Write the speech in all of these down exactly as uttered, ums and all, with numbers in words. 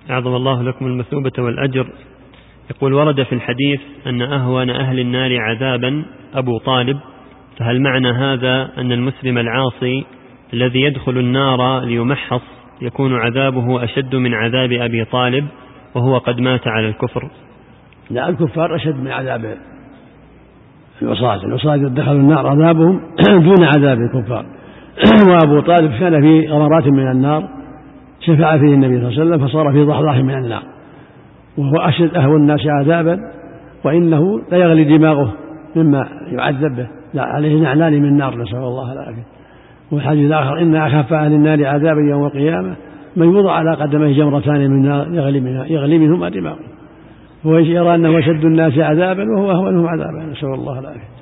أعظم الله لكم المثوبة والأجر. يقول: ورد في الحديث أن أهون أهل النار عذابا أبو طالب، فهل معنى هذا أن المسلم العاصي الذي يدخل النار ليمحص يكون عذابه أشد من عذاب أبي طالب وهو قد مات على الكفر؟ لا، الكفار أشد من عذاب العصاة. العصاة إذا دخلوا النار عذابهم دون عذاب الكفار. وأبو طالب كان في غمرات من النار شفع فيه النبي صلى الله عليه وسلم فصار في ضحضاح من النار، وهو أشد أهون الناس عذابا، وإنه لا يغلي دماغه مما يعذب به، عليه نعلان من النار، نسأل الله العافية. والحديث الآخر: إن أخف أهل النار عذابا يوم القيامة من يوضع على قدميه جمرتان من نار يغلي, منها يغلي منهما دماغه. هو يرى أنه أشد الناس عذابا وهو أهونهم عذابا، نسأل الله العافية.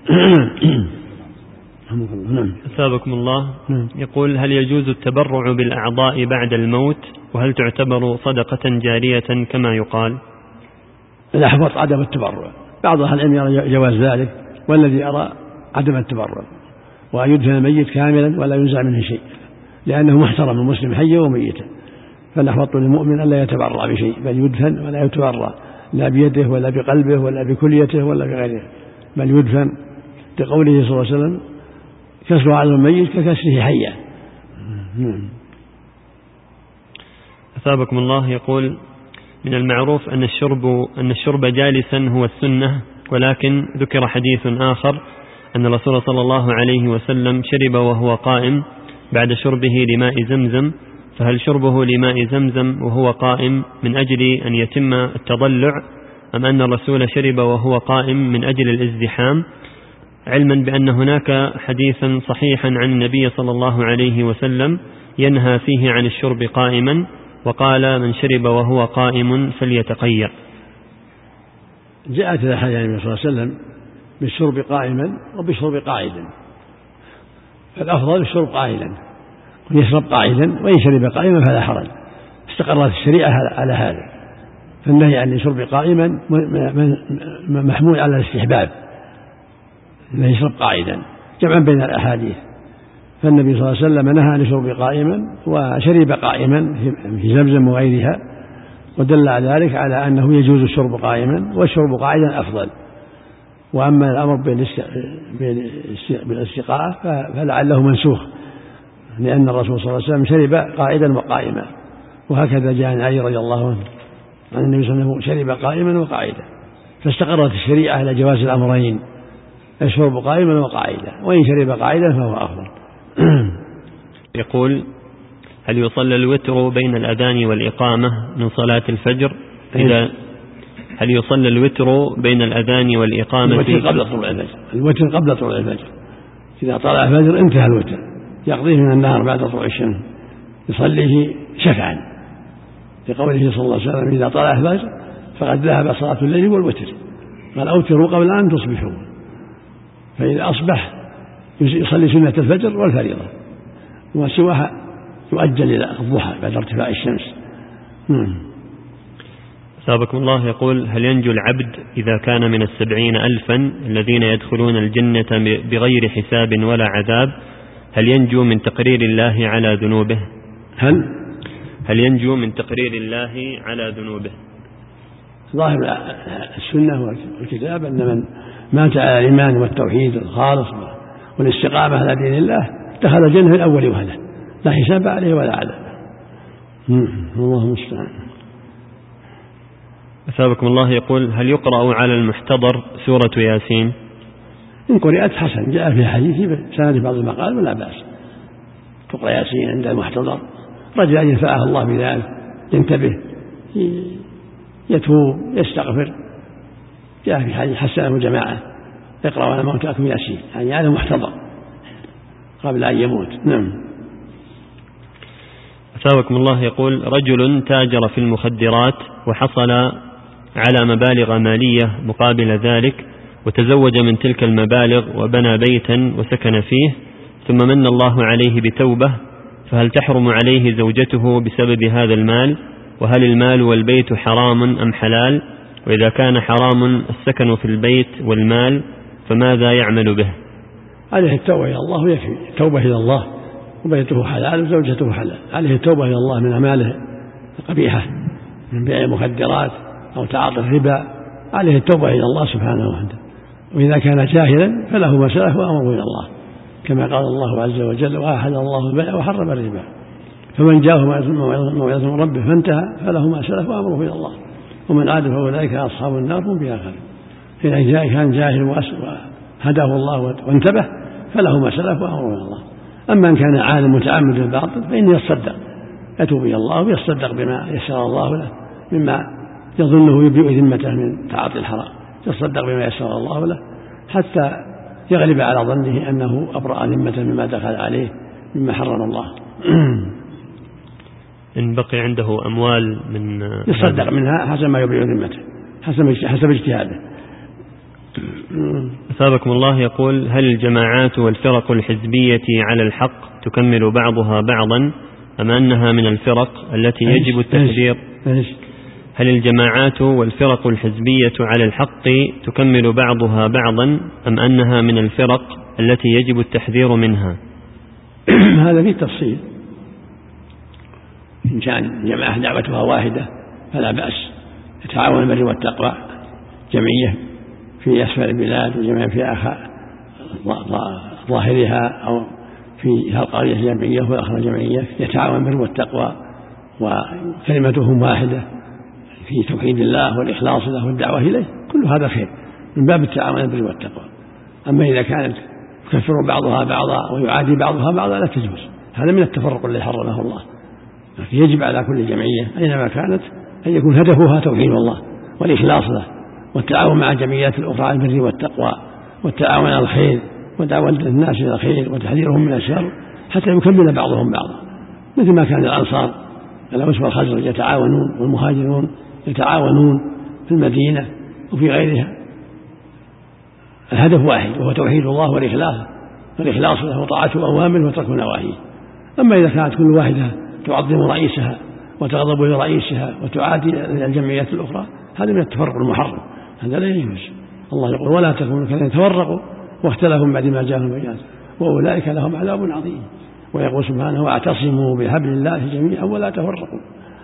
أثابكم الله. يقول: هل يجوز التبرع بالأعضاء بعد الموت، وهل تعتبر صدقة جارية كما يقال؟ الأحوط عدم التبرع، بعض أهل العلم يرى جواز ذلك، والذي يرى عدم التبرع، وأن يدفن الميت كاملا ولا ينزع منه شيء، لأنه محترم المسلم حيا وميتا، فالأحوط للمؤمن ألا يتبرع بشيء، بل يدفن ولا يتبرع لا بيده ولا بقلبه ولا بكليته ولا بغيره، بل يدفن لقوله صلى الله عليه وسلم: كسر عظم الميت ككسره حيا. أثابكم الله. يقول: من المعروف أن الشرب أن الشرب جالسا هو السنة، ولكن ذكر حديث آخر أن الرسول صلى الله عليه وسلم شرب وهو قائم بعد شربه لماء زمزم، فهل شربه لماء زمزم وهو قائم من أجل أن يتم التضلع، أم أن الرسول شرب وهو قائم من أجل الازدحام، علما بأن هناك حديثا صحيحا عن النبي صلى الله عليه وسلم ينهى فيه عن الشرب قائما، وقال: من شرب وهو قائم فليتقيأ؟ جاءت الأحاديث عن النبي صلى الله عليه وسلم بالشرب قائما وبالشرب قاعدا، فالأفضل الشرب قائلا، ويشرب قاعدا، وإن شرب قائما فلا حرج، استقرت الشريعة على هذا، فالنهي عن الشرب قائما محمول على الاستحباب، أنه يشرب قاعدا جمعا بين الأحاديث، فالنبي صلى الله عليه وسلم نهى عن الشرب قائما وشرب قائما في زمزم وغيرها، ودل على ذلك على أنه يجوز الشرب قائما والشرب قاعدا أفضل. وأما الأمر بالاستقاء فلعله منسوخ، لأن الرسول صلى الله عليه وسلم شرب قاعدا وقائما، وهكذا جاء عن علي رضي الله عنه عن النبي صلى الله عليه وسلم شرب قائما وقاعدا، فاستقرت الشريعة على جواز الأمرين، الشرب قائما وقاعدا، وإن شرب قاعدا فهو أفضل. يقول: هل يصلى الوتر بين الأذان والإقامة من صلاة الفجر؟ إذا هل يصلى الوتر بين الأذان والإقامة؟ الوتر قبل طلوع الفجر، الوتر قبل طلوع الفجر، إذا طلع الفجر انتهى الوتر، يقضيه من النهار بعد طلوع الشمس، يصليه شفعا، لقوله صلى الله عليه وسلم: إذا طلع الفجر فقد ذهب صلاة الليل والوتر، قال: أوتروا قبل أن تصبحوا، فإذا أصبح يصلي سنة الفجر والفريضة، وسواها يؤجل إلى الضحى بعد ارتفاع الشمس. سابقكم الله. يقول: هل ينجو العبد إذا كان من السبعين ألفا الذين يدخلون الجنة بغير حساب ولا عذاب، هل ينجو من تقرير الله على ذنوبه؟ هل هل ينجو من تقرير الله على ذنوبه؟ ظاهر السنة والكتاب أن من مات على الإيمان والتوحيد الخالص والاستقامة على دين الله دخل الجنة في الأول وهله، لا حساب عليه ولا عذاب. الله المستعان. أثابكم الله. يقول: هل يقرأ على المحتضر سورة ياسين؟ إن قرأت حسن، جاء في حديث سند بعض المقال ولا بأس، تقرأ ياسين عند المحتضر، رجل أن ينفعه الله بذلك، ينتبه، يتوب، يستغفر، جاء في حديث حسنه جماعة: اقرأ على موتاكم ياسين، يعني على المحتضر قبل أن يموت. نعم. أثابكم الله. يقول: رجل تاجر في المخدرات وحصل على مبالغ مالية مقابل ذلك، وتزوج من تلك المبالغ وبنى بيتا وسكن فيه، ثم من الله عليه بتوبة، فهل تحرم عليه زوجته بسبب هذا المال؟ وهل المال والبيت حرام أم حلال؟ وإذا كان حرام السكن في البيت والمال فماذا يعمل به؟ عليه التوبة إلى الله ويكفي، التوبة إلى الله، وبيته حلال وزوجته حلال، عليه التوبة إلى الله من أعماله القبيحة من بيع المخدرات أو تعاطي الربا عليه التوبة إلى الله سبحانه وتعالى، وإذا كان جاهلا فله ما سلف وأمره إلى الله، كما قال الله عز وجل: وأحل الله البيع وحرم الربا، فمن جاءه موعظة من ربه فانتهى فله ما سلف وأمره إلى الله، ومن عاد فأولئك أصحاب النار هم فيها خالدون. إذا كان جاهل وهداه الله وانتبه فله ما سلف وأمره إلى الله. أما إن كان عالم متعمد بالباطل فإنه يصدق، يتوب إلى الله ويصدق بما يسر الله له مما يظنه يبرئ ذمته من تعاطي الحرام، يصدق بما يسر الله له حتى يغلب على ظنه أنه أبرأ ذمته مما دخل عليه مما حرم الله. إن بقي عنده أموال من يصدق منها حسب ما يبرئ ذمته حسب حسب اجتهاده. أثابكم الله يقول: هل الجماعات والفرق الحزبية على الحق تكمل بعضها بعضا أم أنها من الفرق التي يجب التحذير؟ هل الجماعات والفرق الحزبية على الحق تكمل بعضها بعضا أم أنها من الفرق التي يجب التحذير منها؟ هذا فيه تفصيل. إن كان جماعة دعوتها واحدة فلا بأس، يتعاون بالبر والتقوى، جمعية في أسفل البلاد وجمعية في ظاهرها أو في القرية جمعية والأخرى جمعية، يتعاون بالبر والتقوى وكلمتهم واحدة في توحيد الله والإخلاص له والدعوة إليه، كل هذا خير من باب التعاون بالبر والتقوى. أما إذا كانت تكفر بعضها بعضا ويعادي بعضها بعضا لا تجوز، هذا من التفرق الذي حرمه الله. لكن يجب على كل جمعية أينما كانت أن يكون هدفها توحيد الله والإخلاص له والتعاون مع الجمعيات الأخرى على البر والتقوى والتعاون على الخير ودعوة الناس إلى الخير وتحذيرهم من الشر حتى يكمل بعضهم بعضا، مثل ما كان الأنصار الأوس والخزرج يتعاونون والمهاجرون يتعاونون في المدينة وفي غيرها، الهدف واحد وهو توحيد الله والإخلاص والإخلاص له وطاعة أوامره وترك نواهيه. أما إذا كانت كل واحدة تعظم رئيسها وتغضب لرئيسها وتعادي الجمعيات الأخرى هذا من التفرق المحرم، هذا لا يجوز. الله يقول: ولا تكونوا كالذين تفرقوا واختلفوا بعد ما جاءهم البينات وأولئك لهم عذاب عظيم. ويقول سبحانه: واعتصموا بحبل الله جميعا ولا تفرقوا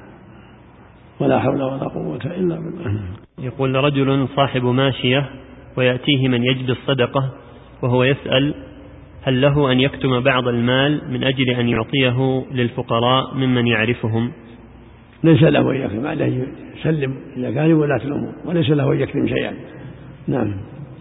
ولا حول ولا قوة إلا بالله. يقول: رجل صاحب ماشية ويأتيه من يجدي الصدقة وهو يسأل: هل له أن يكتم بعض المال من أجل أن يعطيه للفقراء ممن يعرفهم؟ ليس له أن يكتم، عليه يسلم إذا كان ولاة الأمور، وليس له أن يكتم شيئا. نعم.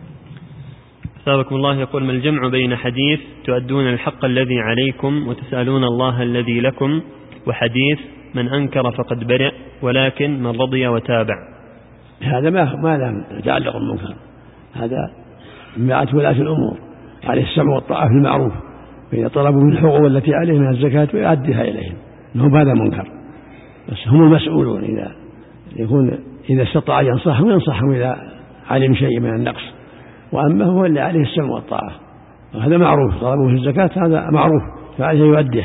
أثابكم الله يقول: ما الجمع بين حديث تؤدون الحق الذي عليكم وتسألون الله الذي لكم وحديث من أنكر فقد برئ ولكن من رضي وتابع؟ هذا ما ما له يتعلق بالمنكر، هذا مع ولاة الأمور عليه السمع والطاعة في المعروف، فإذا طلبوا من الحقوق التي عليه من الزكاة ويؤديها إليهم، إنهم هذا منكر، بس هم المسؤولون إذا يكون إذا استطاع ينصحهم ينصحهم إذا علم شيء من النقص، وأما هو اللي عليه السمع والطاعة وهذا معروف، طلبوا في الزكاة هذا معروف فعليه يؤديه.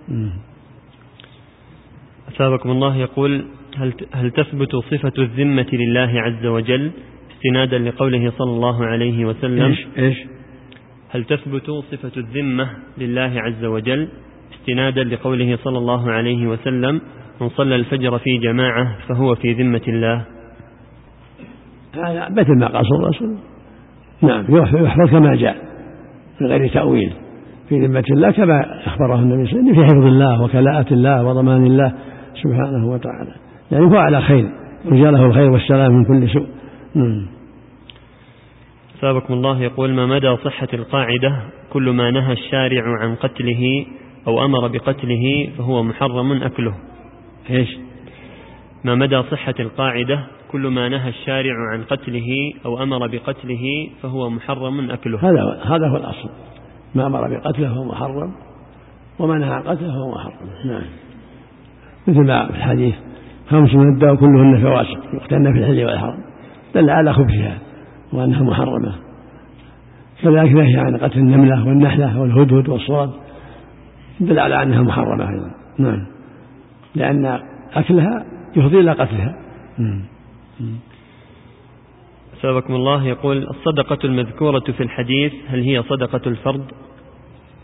أثابكم الله يقول: هل هل تثبت صفة الذمة لله عز وجل استنادا لقوله صلى الله عليه وسلم؟ إيش إيش هل تثبت صفة الذمة لله عز وجل استنادا لقوله صلى الله عليه وسلم: من صلى الفجر في جماعة فهو في ذمة الله؟ هذا مثل ما قال صلى الله عليه وسلم، نعم، يحفظ كما جاء من غير تأويل، في ذمة الله كما أخبره النبي صلى الله عليه وسلم، في حفظ الله وكلاءة الله وضمان الله سبحانه وتعالى، يعني هو على خير وجاله الخير والسلام من كل سوء. أثابكم الله يقول: ما مدى صحة القاعدة كل ما نهى الشارع عن قتله أو أمر بقتله فهو محرم أكله؟ إيش؟ ما مدى صحة القاعدة كل ما نهى الشارع عن قتله أو أمر بقتله فهو محرم أكله؟ هذا هذا هو الأصل، ما أمر بقتله فهو محرم وما نهى عن قتله فهو محرم. نعم، مثل ما في الحديث: خمس من الدواء كلهن فواسق يقتلن في الحل والحرم، دل على خبثها وأنها محرمة. كذلك نهي عن قتل النملة والنحلة والهدهد والصواد، دل على أنها محرمة أيضا. نعم، لأن أكلها يفضي إلى قتلها. أثابكم الله يقول: الصدقة المذكورة في الحديث هل هي صدقة الفرض؟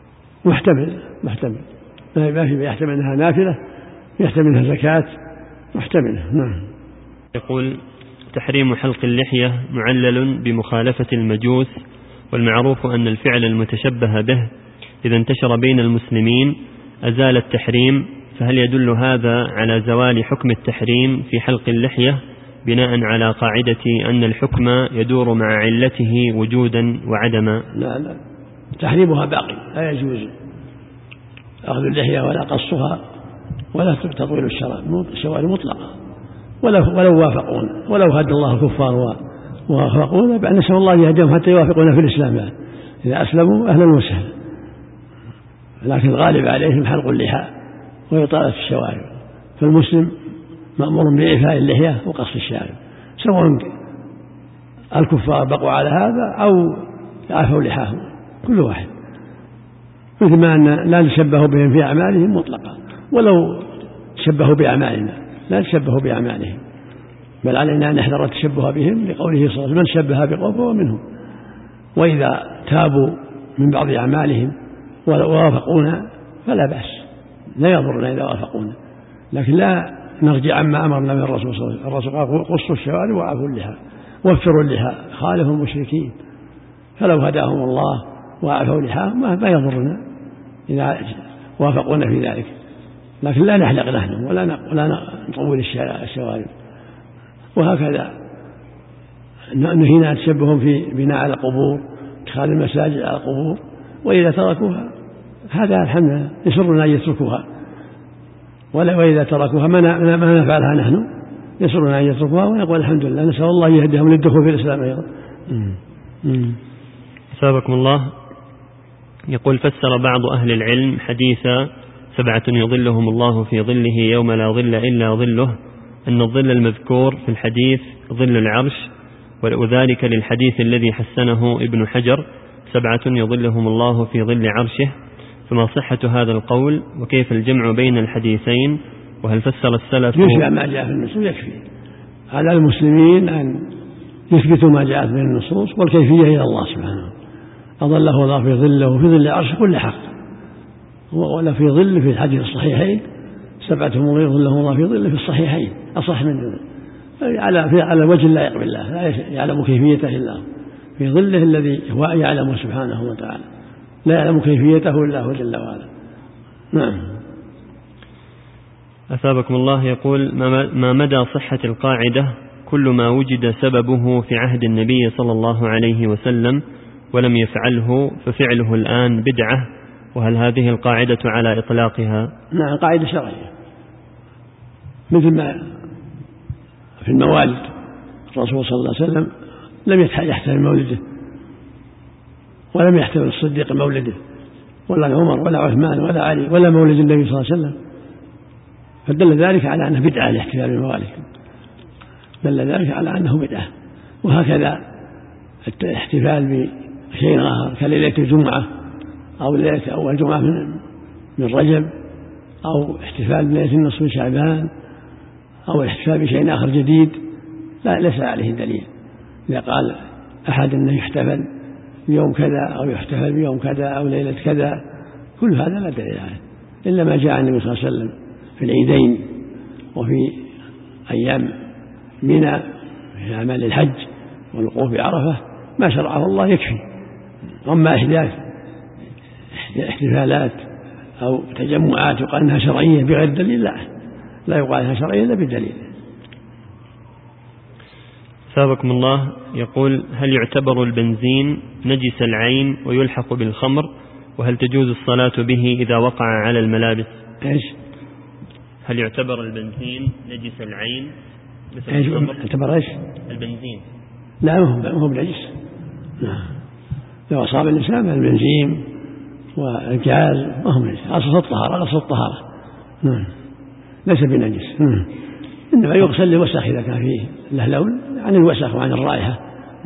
محتمل محتمل ما في يحتمل أنها نافلة، يحتمل أنها زكاة، محتملة. نعم. يقول: تحريم حلق اللحية معلل بمخالفة المجوس، والمعروف أن الفعل المتشبه به إذا انتشر بين المسلمين أزال التحريم، فهل يدل هذا على زوال حكم التحريم في حلق اللحية بناء على قاعدة أن الحكم يدور مع علته وجودا وعدما؟ لا لا، تحريمها باقي، لا يجوز أخذ اللحية ولا قصها ولا تطويل الشوارب مطلقة، ولو, ولو وافقون، ولو هدى الله الكفار ووافقون، بأن نسأل الله يهديهم حتى يوافقون في الإسلام يعني. إذا أسلموا أهلا وسهلا، لكن الغالب عليهم حلق اللحى وإطالة الشوارب، فالمسلم مأمور بإعفاء اللحية وقص الشارب، سواء الكفار بقوا على هذا أو عفوا لحاهم، كل واحد، مثل ما أن لا نشبه بهم في أعمالهم مطلقا، ولو شبهوا بأعمالنا لا نشبه بأعمالهم، بل علينا أن نحذر التشبه بهم، لقوله صلى الله عليه وسلم: من شبه بقوم فهو منهم. وإذا تابوا من بعض أعمالهم ووافقونا فلا بأس، لا يضرنا إذا وافقونا، لكن لا نرجع عما أمرنا من الرسول صلى الله عليه وسلم. الرسول قال: قصوا الشوارب وعفوا اللحى وفروا اللحى، خالفوا المشركين، فلو هداهم الله وعفوا اللحى ما يضرنا إذا وافقونا في ذلك، لكن لا نحلق نحن ولا ولا نطول الشوارب. وهكذا نهينا التشبه في بناء على القبور، اتخاذ المساجد على القبور، وإذا تركوها هذا الحمد لله يسرنا أن يتركوها، وإذا تركوها ما نفعلها نحن يسرنا أن يتركوها، ونقول الحمد لله، نسأل الله يهديهم للدخول في الإسلام أيضا. أثابكم الله. يقول: فسر بعض أهل العلم حديث سبعة يظلهم الله في ظله يوم لا ظل إلا ظله أن الظل المذكور في الحديث ظل العرش، وذلك للحديث الذي حسنه ابن حجر: سبعة يظلهم الله في ظل عرشه. فما صحة هذا القول، وكيف الجمع بين الحديثين، وهل فسر السلف؟ يشبع ما جاء في النصوص يكفي، على المسلمين أن يثبتوا ما جاءت من النصوص، والكيفية إلى الله سبحانه. أظله الله في ظله في ظل عرشه كل حق، ولا في ظل في الحديث الصحيحين سبعة يظلهم الله في ظله في الصحيحين أصح من ذلك، على على وجه لا يقبل الله، لا يعلم كيفيته إلا الله، في ظله الذي هو يعلم سبحانه وتعالى، لا يعلم كيفيته إلا هو جل وعلا. نعم. أثابكم الله. يقول: ما مدى صحة القاعدة كل ما وجد سببه في عهد النبي صلى الله عليه وسلم ولم يفعله ففعله الآن بدعة، وهل هذه القاعدة على إطلاقها؟ نعم، قاعدة شرعية، مثل ما في الموالد الرسول صلى الله عليه وسلم لم يحتفل مولده، ولم يحتفل الصديق مولده، ولا عمر ولا عثمان ولا علي ولا مولد النبي صلى الله عليه وسلم، فدل ذلك على أنه بدعة الاحتفال بالموالد، دل ذلك على أنه بدعة. وهكذا الاحتفال بشيء آخر كليلة الجمعة أو ليلة أول جمعة من من رجب، أو احتفال بليلة النصف من شعبان، أو الاحتفال بشيء آخر جديد، لا ليس عليه دليل. إذا قال أحد أنه يحتفل بيوم كذا أو يحتفل بيوم كذا أو ليلة كذا، كل هذا لا دليل عليه، إلا ما جاء النبي صلى الله عليه وسلم في العيدين وفي أيام منى في أعمال الحج والوقوف بعرفة، ما شرعه الله يكفي. أما إحداث احتفالات أو تجمعات يقال أنها شرعية بغير دليل، لا لا يقال أنها شرعية إلا بدليل. ثابكم الله. يقول: هل يعتبر البنزين نجس العين ويلحق بالخمر، وهل تجوز الصلاة به إذا وقع على الملابس؟ إيش؟ هل يعتبر البنزين نجس العين مثل إيش الخمر؟ يعتبر إيش؟ البنزين لا، ما هو بنجس. لو أصاب الإنسان البنزين والجاز ما هو بنجس، أصل الطهارة أصل الطهارة، نعم، ليس بنجس، إنما يغسل للوسخ إذا كان فيه له لون عن الوسخ وعن الرائحة.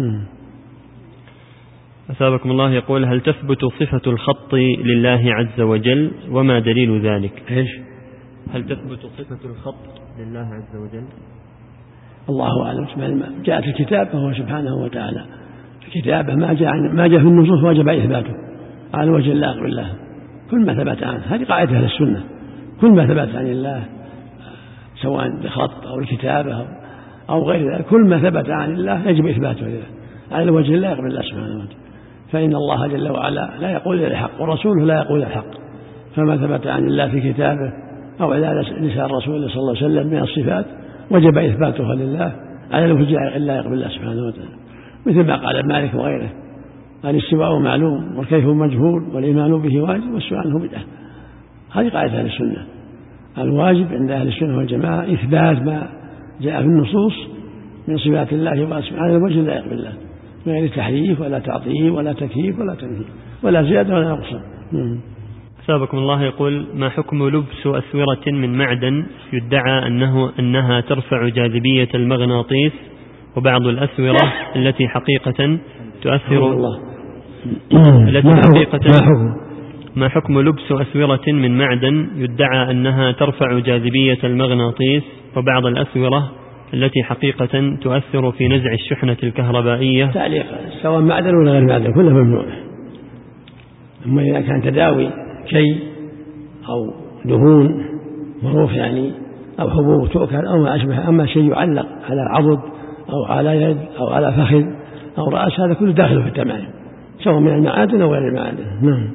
أثابكم الله. يقول: هل تثبت صفة الخط لله عز وجل، وما دليل ذلك؟ إيش؟ هل تثبت صفة الخط لله عز وجل؟ الله أعلم. جاءت الكتاب فهو سبحانه وتعالى الكتابة ما جاء ما جاء في النصوص وجب إثباته على وجه الله بالله، كل ما ثبت عنه، هذه قاعدة أهل السنة، كل ما ثبت عن الله سواء بخط أو الكتابة أو غير ذلك، كل ما ثبت عن الله يجب إثباته لله على الوجه لا يقبل الله سبحانه وتعالى، فإن الله جل وعلا لا يقول إلا الحق ورسوله لا يقول الحق، فما ثبت عن الله في كتابه أو على لسان رسوله صلى الله عليه وسلم من الصفات وجب إثباتها لله على الوجه لا يقبل الله سبحانه وتعالى، مثل ما قال مالك وغيره: الاستواء معلوم والكيف مجهول والإيمان به واجب والسؤال عنه بدعة. هذه قاعدة أهل السنة، الواجب عند أهل السنة والجماعة إثبات ما جاء في النصوص من صفات الله واسمه على الوجه لا يقبل الله، من غير تحريف ولا تعطيل ولا تكييف ولا تنفيذ ولا زيادة ولا نقصان. أثابكم الله يقول: ما حكم لبس أسورة من معدن يدعى أنه أنها ترفع جاذبية المغناطيس وبعض الأسورة التي حقيقة تؤثر الله. التي حقيقة ما حكم لبس أسورة من معدن يدعى أنها ترفع جاذبية المغناطيس وبعض الأسورة التي حقيقة تؤثر في نزع الشحنة الكهربائية؟ تعليق: سواء معدن ولا غير معدن كله ممنوع. أما إذا كان تداوي شيء أو دهون مروف يعني أو حبوب تؤكل أو ما أشبه، أما شيء يعلق على عضد أو على يد أو على فخذ أو رأس هذا كله داخل في التمائم سواء من المعادن أو غير المعادن. نعم.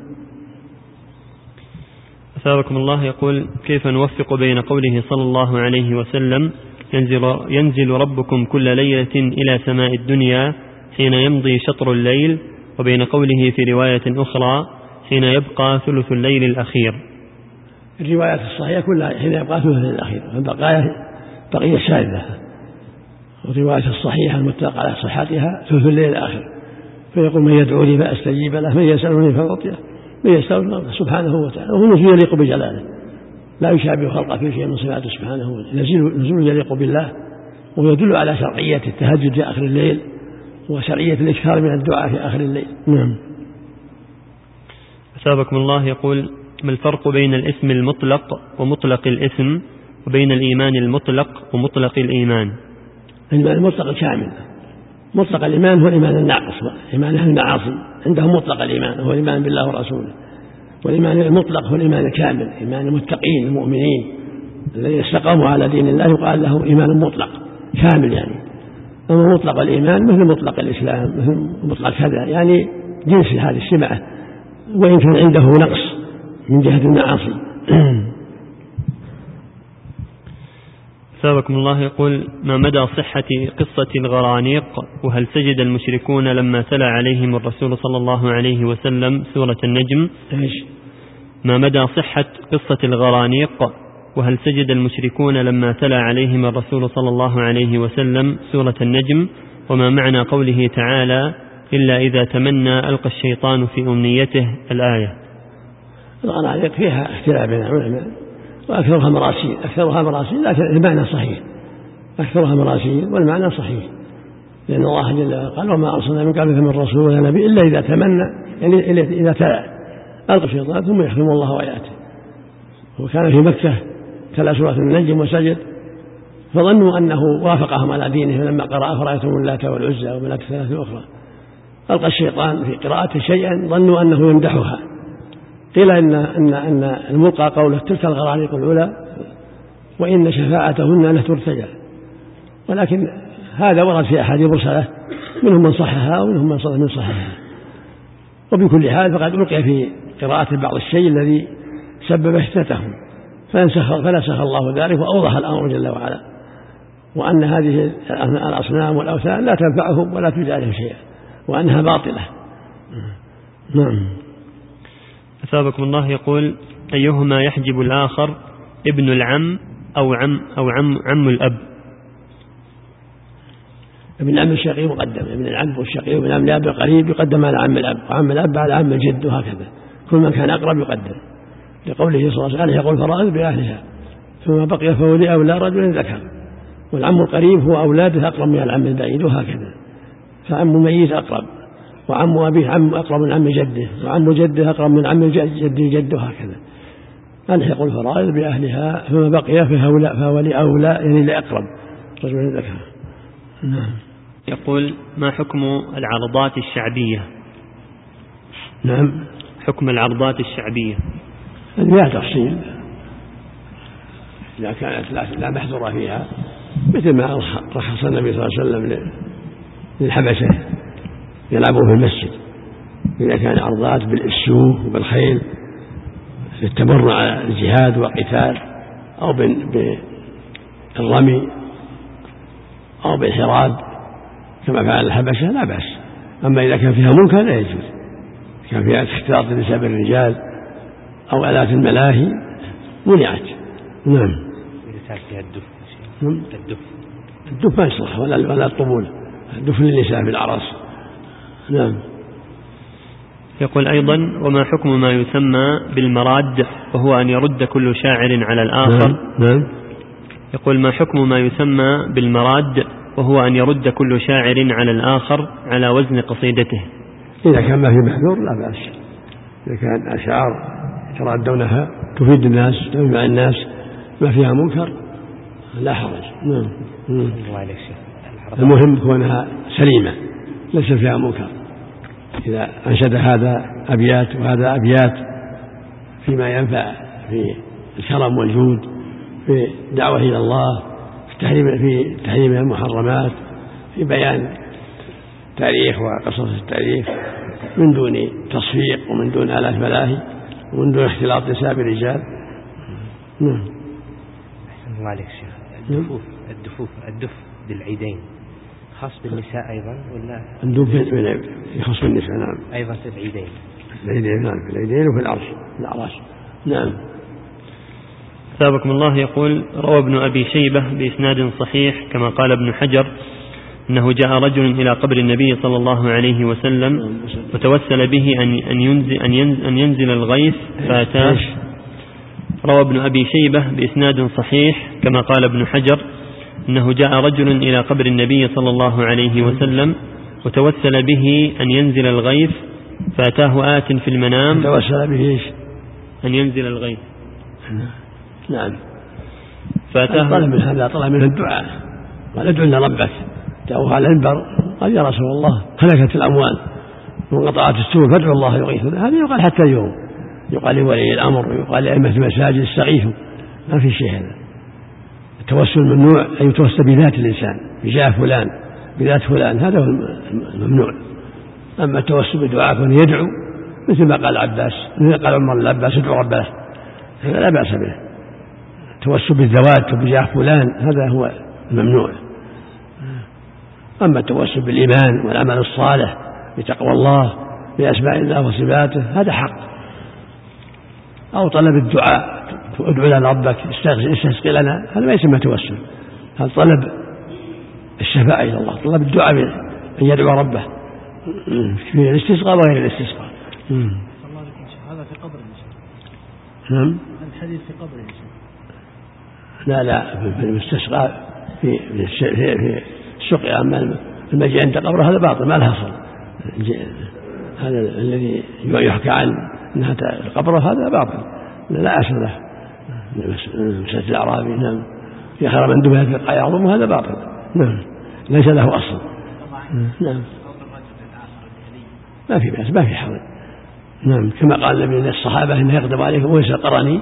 أثابكم الله يقول: كيف نوفق بين قوله صلى الله عليه وسلم: ينزل, ينزل ربكم كل ليلة إلى سماء الدنيا حين يمضي شطر الليل، وبين قوله في رواية أخرى: حين يبقى ثلث الليل الأخير؟ الروايات الصحيحة كلها حين يبقى ثلث الليل الأخير، والبقايا بقية شاذة. والرواية الصحيحة المتفق على صحتها ثلث الليل الآخر، فيقول: من يدعوني فأستجيب له، من يسألني فأعطيه، من يستغفر سبحانه وتعالى، وهو نزول يليق بجلاله لا يشابه خلقه في شيء من صفاته سبحانه وتعالى، نزول يليق بالله، ويدل على شرعية التهجد في آخر الليل وشرعية الإكثار من الدعاء في آخر الليل. نعم. أثابكم الله يقول: ما الفرق بين الاسم المطلق ومطلق الاسم، وبين الإيمان المطلق ومطلق الإيمان؟ الإيمان المطلق الكامل، مطلق الإيمان هو الإيمان الناقص، إيمان أهل المعاصي عندهم مطلق الإيمان هو الإيمان بالله ورسوله، والإيمان المطلق هو الإيمان الكامل، إيمان المتقين المؤمنين الذين استقاموا على دين الله يقال له إيمان مطلق كامل يعني. أما مطلق الإيمان مثل مطلق الإسلام مثل مطلق كذا يعني جنس هذه السمعة، وإن كان عنده نقص من جهة المعاصي. ثابكم الله يقول: ما مدى صحة قصة الغرانيق، وهل سجد المشركون لما تلا عليهم الرسول صلى الله عليه وسلم سورة النجم؟ إيش؟ ما مدى صحة قصة الغرانيق، وهل سجد المشركون لما تلا عليهم الرسول صلى الله عليه وسلم سورة النجم؟ وما معنى قوله تعالى: إلا إذا تمنى ألقى الشيطان في أمنيته الآية؟ الغرانيق فيها اختلاف بين العلماء، وأكثرها مراسيل أكثرها مراسيل لكن المعنى صحيح، أكثرها مراسيل والمعنى صحيح، لأن الله جل وعلا قال: وما أرسلنا من قبلك من رسول ولا نبي إلا إذا تمنى، يعني إذا تلا ألقى الشيطان ثم يحكم الله آياته. وكان في مكة تلا سورة النجم وسجد، فظنوا أنه وافقهم على دينه، فلما قرأ أفرأيتم اللات والعزى ومناة الثلاث الأخرى ألقى الشيطان في قراءته شيئا ظنوا أنه يمدحها. قيل إن, إن, إن الملقى قوله: تلك الغرانيق العلا وإن شفاعتهن لترتجى، ولكن هذا ورد في أحاديث مرسلة منهم من صحها ومنهم من صدق من صحها. وبكل حال فقد ألقي في قراءة بعض الشيء الذي سبب فتنتهم، فنسخ الله ذلك وأوضح الأمر جل وعلا، وأن هذه الأصنام والأوثان لا تنفعهم ولا تجعلهم شيئا، وأنها باطلة. نعم. أثابكم الله يقول: أيهما يحجب الآخر، ابن العم أو عم أو عم عم الأب؟ ابن العم الشقيق مقدم، ابن العم والشقيق ابن العم الأب القريب يقدم على عم الأب، وعم الأب على عم الجد، وهكذا كل من كان أقرب يقدم، لقوله صلى الله عليه وسلم: يقول فرائض بأهلها ثم بقي فولي أولى رجل ذكر، والعم القريب هو أولاده أقرب من العم البعيد، وهكذا، فعم ميت أقرب، وعم أبيه عم أقرب من عم جده، وعم جده أقرب من عم جد جده، هكذا. ألحق الفرائض بأهلها ثم بقي فولي أولى يعني لأقرب رجل ذكر. نعم. يقول: ما حكم العرضات الشعبية؟ نعم. حكم العرضات الشعبية فيها تفصيل، إذا كانت لا محذور فيها، مثل ما رخص النبي صلى الله عليه وسلم للحبشة يلعبوا في المسجد إذا كان عرضات بالسيوف وبالخيل للتمرن على الجهاد والقتال أو بالرمي أو بالحراب كما فعل الحبشة لا بأس. أما إذا كان فيها منكر لا يجوز، كان فيها اختلاط النساء بالرجال أو آلات الملاهي منعت. نعم. إذا فيها الدف الدف الدف ما يصلح ولا ولا الطبول، الدف للنساء في الأعراس. نعم. يقول أيضا: وما حكم ما يسمى بالمراد وهو أن يرد كل شاعر على الآخر؟ نعم. نعم. يقول: ما حكم ما يسمى بالمراد وهو أن يرد كل شاعر على الآخر على وزن قصيدته؟ إذا كان ما في محذور لا بأس، إذا كان أشعار يتردونها تفيد الناس تنفع الناس ما فيها منكر لا حرج. نعم. المهم كونها سليمة ليس فيها منكر. إذا أنشد هذا أبيات وهذا أبيات فيما ينفع في الكرم والجود، في دعوة إلى الله، في تحريم في تحريم المحرمات، في بيان تاريخ وقصص التاريخ من دون تصفيق ومن دون آلات ملاهي ومن دون اختلاط نساء بالرجال. نعم. أحسن الله عليك شيخ. الدفوف الدفوف الدف بالعيدين خاص بالنساء أيضا ولا؟ الدف يخص بالنساء نعم. أيضا في العيدين. العيدين نعم، في العيدين وفي العرش الأعراس. نعم. ثابكم الله. يقول: روى ابن أبي شيبة بإسناد صحيح كما قال ابن حجر أنه جاء رجل إلى قبر النبي صلى الله عليه وسلم وتوسل به أن ينزل, أن ينزل, أن ينزل الغيث فأتاه. روى ابن أبي شيبة بإسناد صحيح كما قال ابن حجر أنه جاء رجل إلى قبر النبي صلى الله عليه وسلم وتوسل به أن ينزل الغيث فأتاه آت في المنام. توسل به إيش؟ أن ينزل الغيث. نعم. فأتاه طلب من هذا طلب من الدعاء قال: ادعو لنا ربك. جاءوه على المنبر قال: يا رسول الله هلكت الأموال وانقطعت السبل فادعو الله يغيثنا. هذا يقال حتى اليوم، يقال لولي الأمر ويقال لأئمة المساجد استغيثوا، ما في شيء. هذا التوسل ممنوع أن يتوسل بذات الإنسان بجاه فلان بذات فلان، هذا هو الممنوع. أما التوسل بدعاء كون يدعو مثل ما قال عباس مثل قال عمر العباس ادعو ربه، هذا لا بأس به. التوسل بالذوات وبجاه فلان هذا هو الممنوع. أما التوسل بالإيمان والعمل الصالح بتقوى الله بأسماء الله وصفاته هذا حق. أو طلب الدعاء ادعو لنا ربك استسقي لنا، هذا ما يسمى توسل، هذا طلب الشفاعة إلى الله، طلب الدعاء أن يدعو ربه في الاستسقاء وغير الاستسقاء. هذا في قبر الإنسان. نعم. الحديث في قبر الإنسان. لا لا في الاستسقاء في في في السقيا. أما المجيء عند قبره هذا باطل ما له أصل. هذا الذي يحكى عن أنها قبره هذا باطل لا أصل له. مسألة الأعرابي نعم في خير من دفن في القاع يعظم هذا باطل نعم ليس له أصل. نعم ما في بأس ما في حرج. نعم كما قال النبي للصحابة إنه يقدم عليكم ويس قرني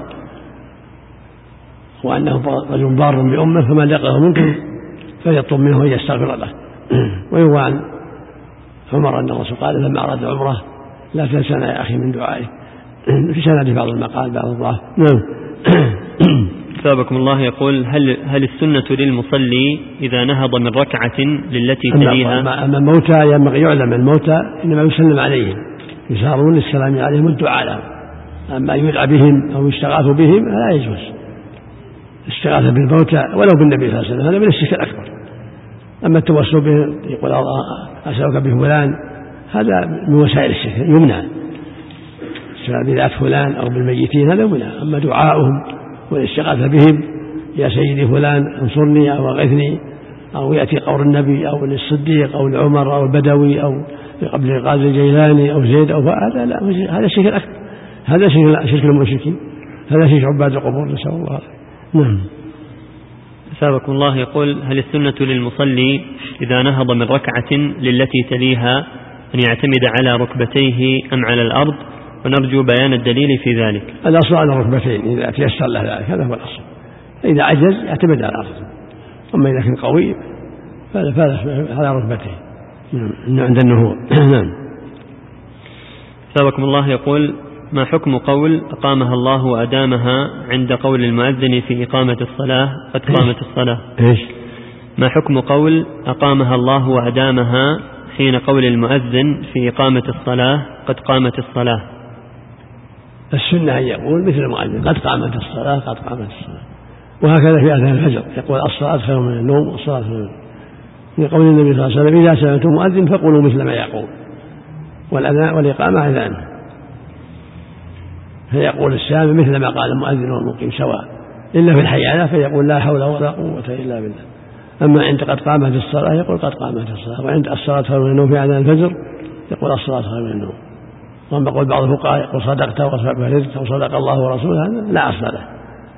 وأنه رجل بار بأمه فما لقاه منكم فليطلب منه ويستغفر له. ويروى عن عمر أن الرسول قال لما أراد عمره لا تنسنا يا أخي من دعائه، في سند بعض المقال بعض الضعف. نعم. ثابكم الله. يقول: هل هل السنة للمصلي إذا نهض من ركعة للتي تليها؟ أما الموتى ينبغي يعلم الموتى إنما يسلم عليهم يسارون للسلام عليهم الدعاء لهم. أما يدعى بهم أو يستغاث بهم لا يجوز. استغاثة بالموتى ولو بالنبي صلى الله عليه وسلم هذا من الشرك الأكبر. أما التوسل به يقول أسألك بفلان هذا من وسائل الشرك يمنع، سواء بذات فلان أو بالميتين هذا يمنع. أما دعاؤهم والاستغاثة بهم يا سيدي فلان انصرني أو أغثني أو يأتي قول النبي أو للصديق أو العمر أو البدوي أو قبل القاضي الجيلاني أو زيد أو هذا لا هذا شرك الأكبر، هذا شرك المشركين، هذا شرك عباد القبور نسأل الله. نعم. ثابكم الله. يقول: هل السنة للمصلي إذا نهض من ركعة للتي تليها أن يعتمد على ركبتيه أم على الأرض؟ ونرجو بيان الدليل في ذلك. الأصل على الركبتين إذا تيسر له ذلك، هذا هو الأصل. فإذا عجز يعتمد على الأرض، أما إذا كان قوي فلا على ركبته عند النهوض. نعم. ثابكم الله يقول: ما حكم قول أقامها الله وأدامها عند قول المؤذن في إقامة الصلاة قد قامت الصلاة؟ إيش؟ ما حكم قول أقامها الله وأدامها حين قول المؤذن في إقامة الصلاة قد قامت الصلاة؟ السنة أن يقول مثل المؤذن قد قامت الصلاة قد قامت الصلاة، وهكذا في أذان الفجر يقول الصلاة خير من النوم والصلاة خير من النوم، من قول النبي صلى الله عليه وسلم: إذا سمعتم مؤذن فقولوا مثل ما يقول، والأذان والإقامة أذان، فيقول السامع مثل ما قال المؤذن والمقيم سواء، إلا في الحيالة فيقول لا حول ولا قوة إلا بالله. أما عند قد قامت الصلاة يقول قد قامت الصلاة، وعند الصلاة خير من النوم في أذان الفجر يقول الصلاة خير من النوم. وأما قول بعض الفقهاء يقول صدقت وصدق وصدق الله ورسوله، هذا لا أصل له،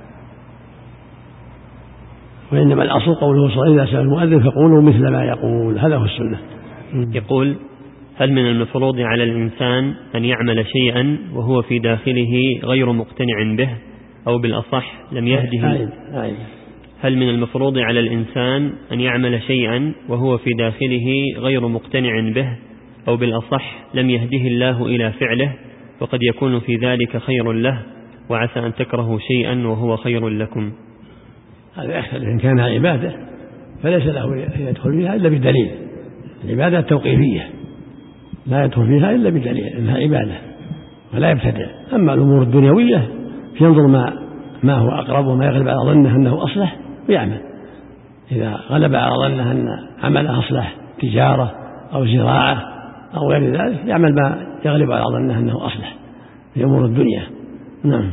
وإنما الأصل قوله صلى الله عليه وسلم: إذا سمع المؤذن فقولوا مثل ما يقول. هذا هو السنة. يقول: هل من المفروض على الإنسان أن يعمل شيئا وهو في داخله غير مقتنع به، أو بالأصح لم يهده؟ هل من المفروض على الإنسان أن يعمل شيئا وهو في داخله غير مقتنع به، أو بالأصح لم يهده الله إلى فعله، وقد يكون في ذلك خير له، وعسى أن تكرهوا شيئا وهو خير لكم؟ هذا يختلف، إن كان عبادة فليس له أن يدخل فيها إلا بدليل، العبادة التوقيفية لا يدخل فيها إلا بدليل إنها عبادة ولا يبتدع. أما الأمور الدنيوية ينظر ما ما هو أقرب وما يغلب على ظنه أنه أصلح ويعمل، إذا غلب على ظنه أن عمل أصلح تجارة أو زراعة أو غير ذلك يعمل ما يغلب على ظنه أنه أصلح في أمور الدنيا. نعم.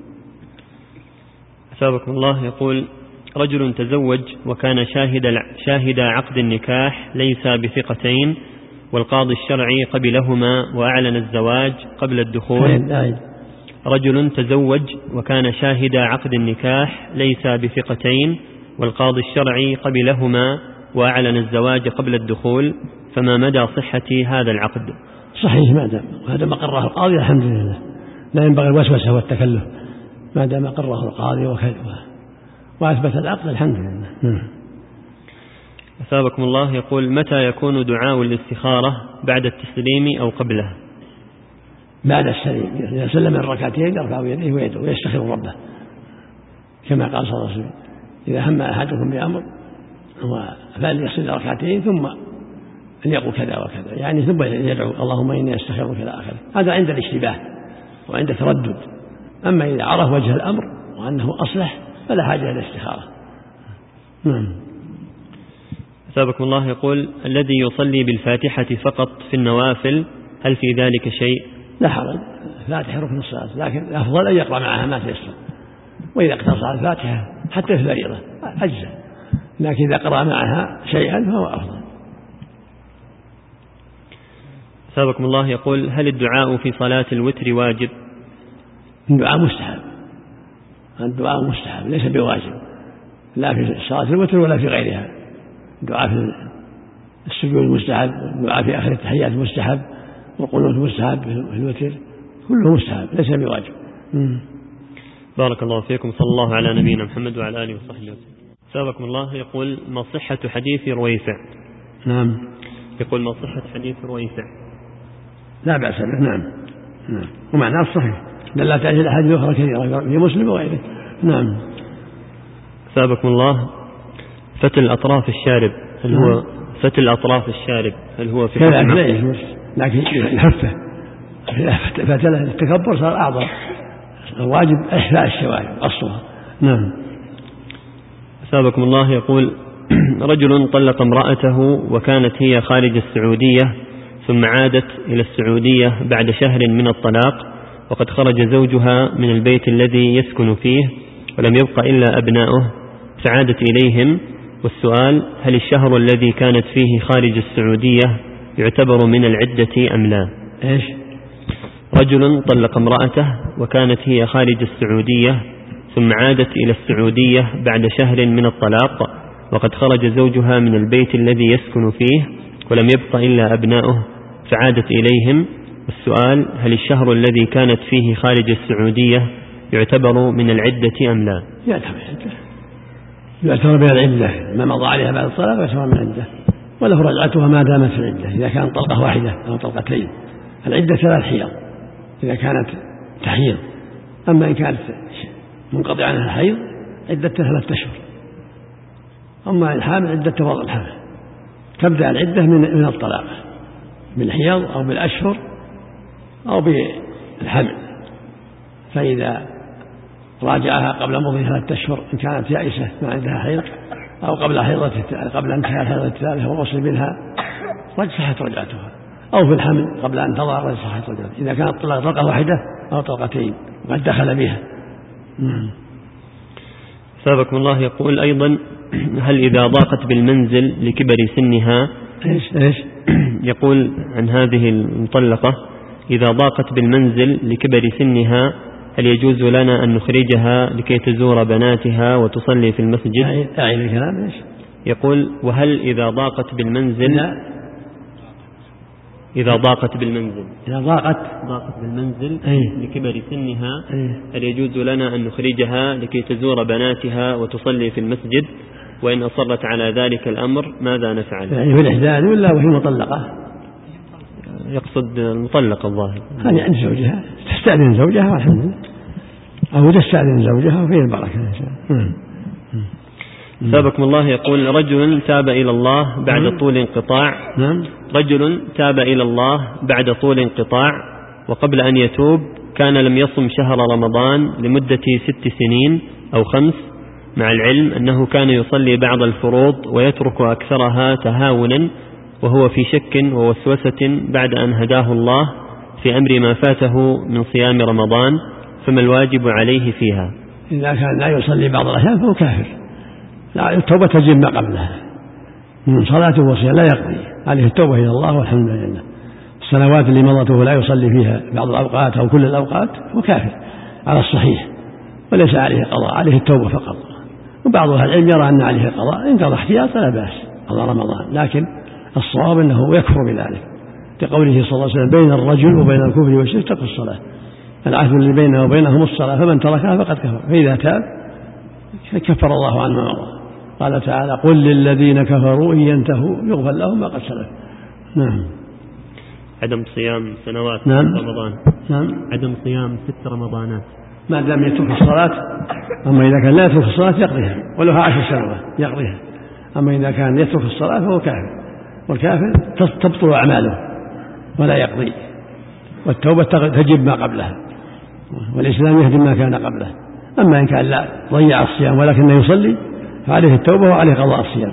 أثابكم الله يقول: رجل تزوج وكان شاهد شاهد عقد النكاح ليس بثقتين، والقاضي الشرعي قبلهما وأعلن الزواج قبل الدخول. رجل تزوج وكان شاهد عقد النكاح ليس بثقتين، والقاضي الشرعي قبلهما وأعلن الزواج قبل الدخول، فما مدى صحة هذا العقد؟ صحيح ما دام هذا ما قرره القاضي الحمد لله، لا ينبغي الوسوسة والتكلف، ما دام قرره القاضي وكذبه وأثبت العقد الحمد لله. أثابكم الله يقول: متى يكون دعاء الاستخارة، بعد التسليم أو قبله؟ بعد السليم، إذا سلم الركعتين يرفع يديه ويدعو ويستخير ربه، كما قال صلى الله عليه وسلم: إذا هم أحدكم بأمر فليصل ركعتين ثم أن يقول كذا وكذا، يعني ثم يدعو اللهم إني أستخيرك إلى آخره. هذا عند الاشتباه وعند تردد. أما إذا عرف وجه الأمر وأنه أصلح فلا حاجة إلى الاستخارة. نعم. أثابكم الله يقول: الذي يصلي بالفاتحة فقط في النوافل هل في ذلك شيء؟ لا حرج، الفاتحة ركن الصلاة، لكن الأفضل أن يقرأ معها ما تيسر، وإذا اقتصر الفاتحة حتى في الفريضة أجزاء، لكن إذا قرأ معها شيئا فهو أفضل. أثابكم الله يقول: هل الدعاء في صلاة الوتر واجب؟ الدعاء مستحب، الدعاء مستحب ليس بواجب، لا في صلاة الوتر ولا في غيرها. الدعاء في السجود مستحب، الدعاء في آخر التحيات مستحب، والقنوت مستحب في الوتر، كله مستحب ليس بواجب. بارك الله فيكم، صلى الله على نبينا محمد وعلى آله وصحبه وسلم. سابقكم الله يقول: ما صحة حديث رويفع؟ نعم. يقول: ما صحة حديث رويفع؟ لا بأس به. نعم نعم، ومعناه الصحيح، دلت عليه الأحاديث أخرى كثيرة في مسلم وغيره. نعم. سابقكم الله، فتل أطراف الشارب هل هو فتل أطراف الشارب هل هو في كذا لا يجوز، لكن الحفة فتل التكبر صار أعظم، الواجب إحفاء الشوارب أصلها. نعم. سابقكم الله يقول: رجل طلق امرأته وكانت هي خارج السعودية، ثم عادت إلى السعودية بعد شهر من الطلاق، وقد خرج زوجها من البيت الذي يسكن فيه ولم يبق إلا أبناؤه، فعادت إليهم. والسؤال: هل الشهر الذي كانت فيه خارج السعودية يعتبر من العدة أم لا؟ إيش؟ رجل طلق امرأته وكانت هي خارج السعودية، ثم عادت إلى السعودية بعد شهر من الطلاق، وقد خرج زوجها من البيت الذي يسكن فيه ولم يبق إلا أبناؤه، فعادت إليهم. والسؤال: هل الشهر الذي كانت فيه خارج السعودية يعتبر من العدة أم لا؟ يعتبر يعتبر بها العدة ما مضى عليها بعد الطلاق يعتبر من العدة، وله رجعتها ما دامت في العدة إذا كانت طلقة واحدة أو طلقتين. العدة ثلاث حيض إذا كانت تحيض، أما إن كانت منقطع عنها الحيض عدة ثلاثة أشهر. أما الحامل عدة تفاضل الحمل، تبدأ العدة من من الطلاق بالحيض أو بالأشهر أو بالحمل. فإذا راجعها قبل مضي ثلاثة أشهر إن كانت يائسة ما عندها حيض، أو قبل حيضة قبل انتهاء الحيضة الثالثة والغسل منها صحت رجعتها، أو في الحمل قبل أن تضع صحت رجعتها إذا كانت طلقة واحدة أو طلقتين وقد دخل بها. سابقكم الله يقول أيضا: هل إذا ضاقت بالمنزل لكبر سنها؟ إيش إيش يقول عن هذه المطلقة: إذا ضاقت بالمنزل لكبر سنها هل يجوز لنا أن نخرجها لكي تزور بناتها وتصلي في المسجد؟ أعيد الكلام. إيش يقول: وهل إذا ضاقت بالمنزل لا. إذا ضاقت بالمنزل إذا ضاقت ضاقت بالمنزل أيه؟ لكبر سنها أيه؟ هل يجوز لنا أن نخرجها لكي تزور بناتها وتصلي في المسجد؟ وإن أصرت على ذلك الأمر ماذا نفعل؟ يعني في الإحداث ولا وهي مطلقة؟ يقصد المطلقة الظاهر. هذه عند زوجها تستأذن زوجها والحمد لله، أو تستأذن زوجها وفيه البركة إن شاء الله. سابقكم الله يقول: رجل تاب إلى الله بعد طول انقطاع نعم. رجل تاب إلى الله بعد طول انقطاع وقبل أن يتوب كان لم يصم شهر رمضان لمدة ست سنين أو خمس، مع العلم أنه كان يصلي بعض الفروض ويترك أكثرها تهاونا وهو في شك ووسوسة بعد أن هداه الله في أمر ما فاته من صيام رمضان، فما الواجب عليه فيها؟ إذا كان لا يصلي بعض الأحيان فهو كافر، لا التوبة تجب ما قبلها من صلاة وصيام لا يقضي عليه التوبة إلى الله والحمد لله. السنوات اللي مضته لا يصلي فيها بعض الأوقات أو كل الأوقات هو كافر على الصحيح وليس عليه قضاء، عليه التوبة فقط. وبعض أهل العلم يرى أن عليه قضاء إن قضى احتياط لا بأس قضاء رمضان، لكن الصواب أنه يكفر بذلك لقوله صلى الله عليه وسلم: بين الرجل وبين الكفر والشرك ترك الصلاة، العهد اللي بينه وبينهم الصلاة فمن تركها فقد كفر، فإذا تاب كفر الله عنه ما مضى. قال تعالى: قل للذين كفروا إن ينتهوا يغفر لهم ما قد سلف. نعم. عدم صيام سنوات نعم. رمضان. نعم. عدم صيام ست رمضانات ما دام يترك الصلاة. أما إذا كان لا يترك الصلاة يقضيها ولو عشر سنوات يقضيها. أما إذا كان يترك الصلاة فهو كافر، والكافر تبطل أعماله ولا يقضي، والتوبة تجب ما قبلها، والإسلام يهدم ما كان قبله. أما إن كان لا ضيع الصيام ولكنه يصلي فعليه التوبة وعليه قضاء الصيام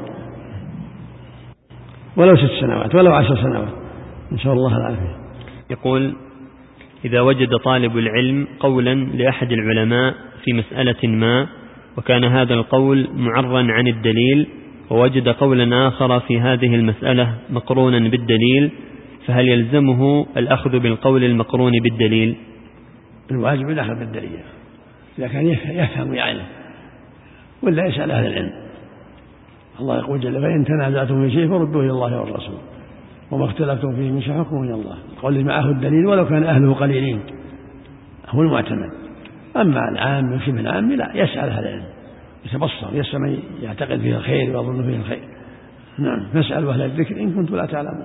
ولو ست سنوات ولو عشر سنوات إن شاء الله العافية. يقول: إذا وجد طالب العلم قولا لأحد العلماء في مسألة ما وكان هذا القول معرا عن الدليل، ووجد قولا آخر في هذه المسألة مقرونا بالدليل، فهل يلزمه الأخذ بالقول المقرون بالدليل؟ الواجب الأخذ بالدليل إذا كان يفهم يعني، ولا يسأل أهل العلم. الله يقول جل: فإن تنازعتم في شيء فردوه إلى الله والرسول وما اختلفتم فيه من شيء حكمه إلى الله. القول معه الدليل ولو كان أهله قليلين هو المعتمد. أما العام يشبه العام لا، يسأل أهل العلم، يتبصر، يسأل من يعتقد فيه الخير ويظن فيه الخير. نعم. فاسألوا أهل الذكر إن كنتم لا تعلمون.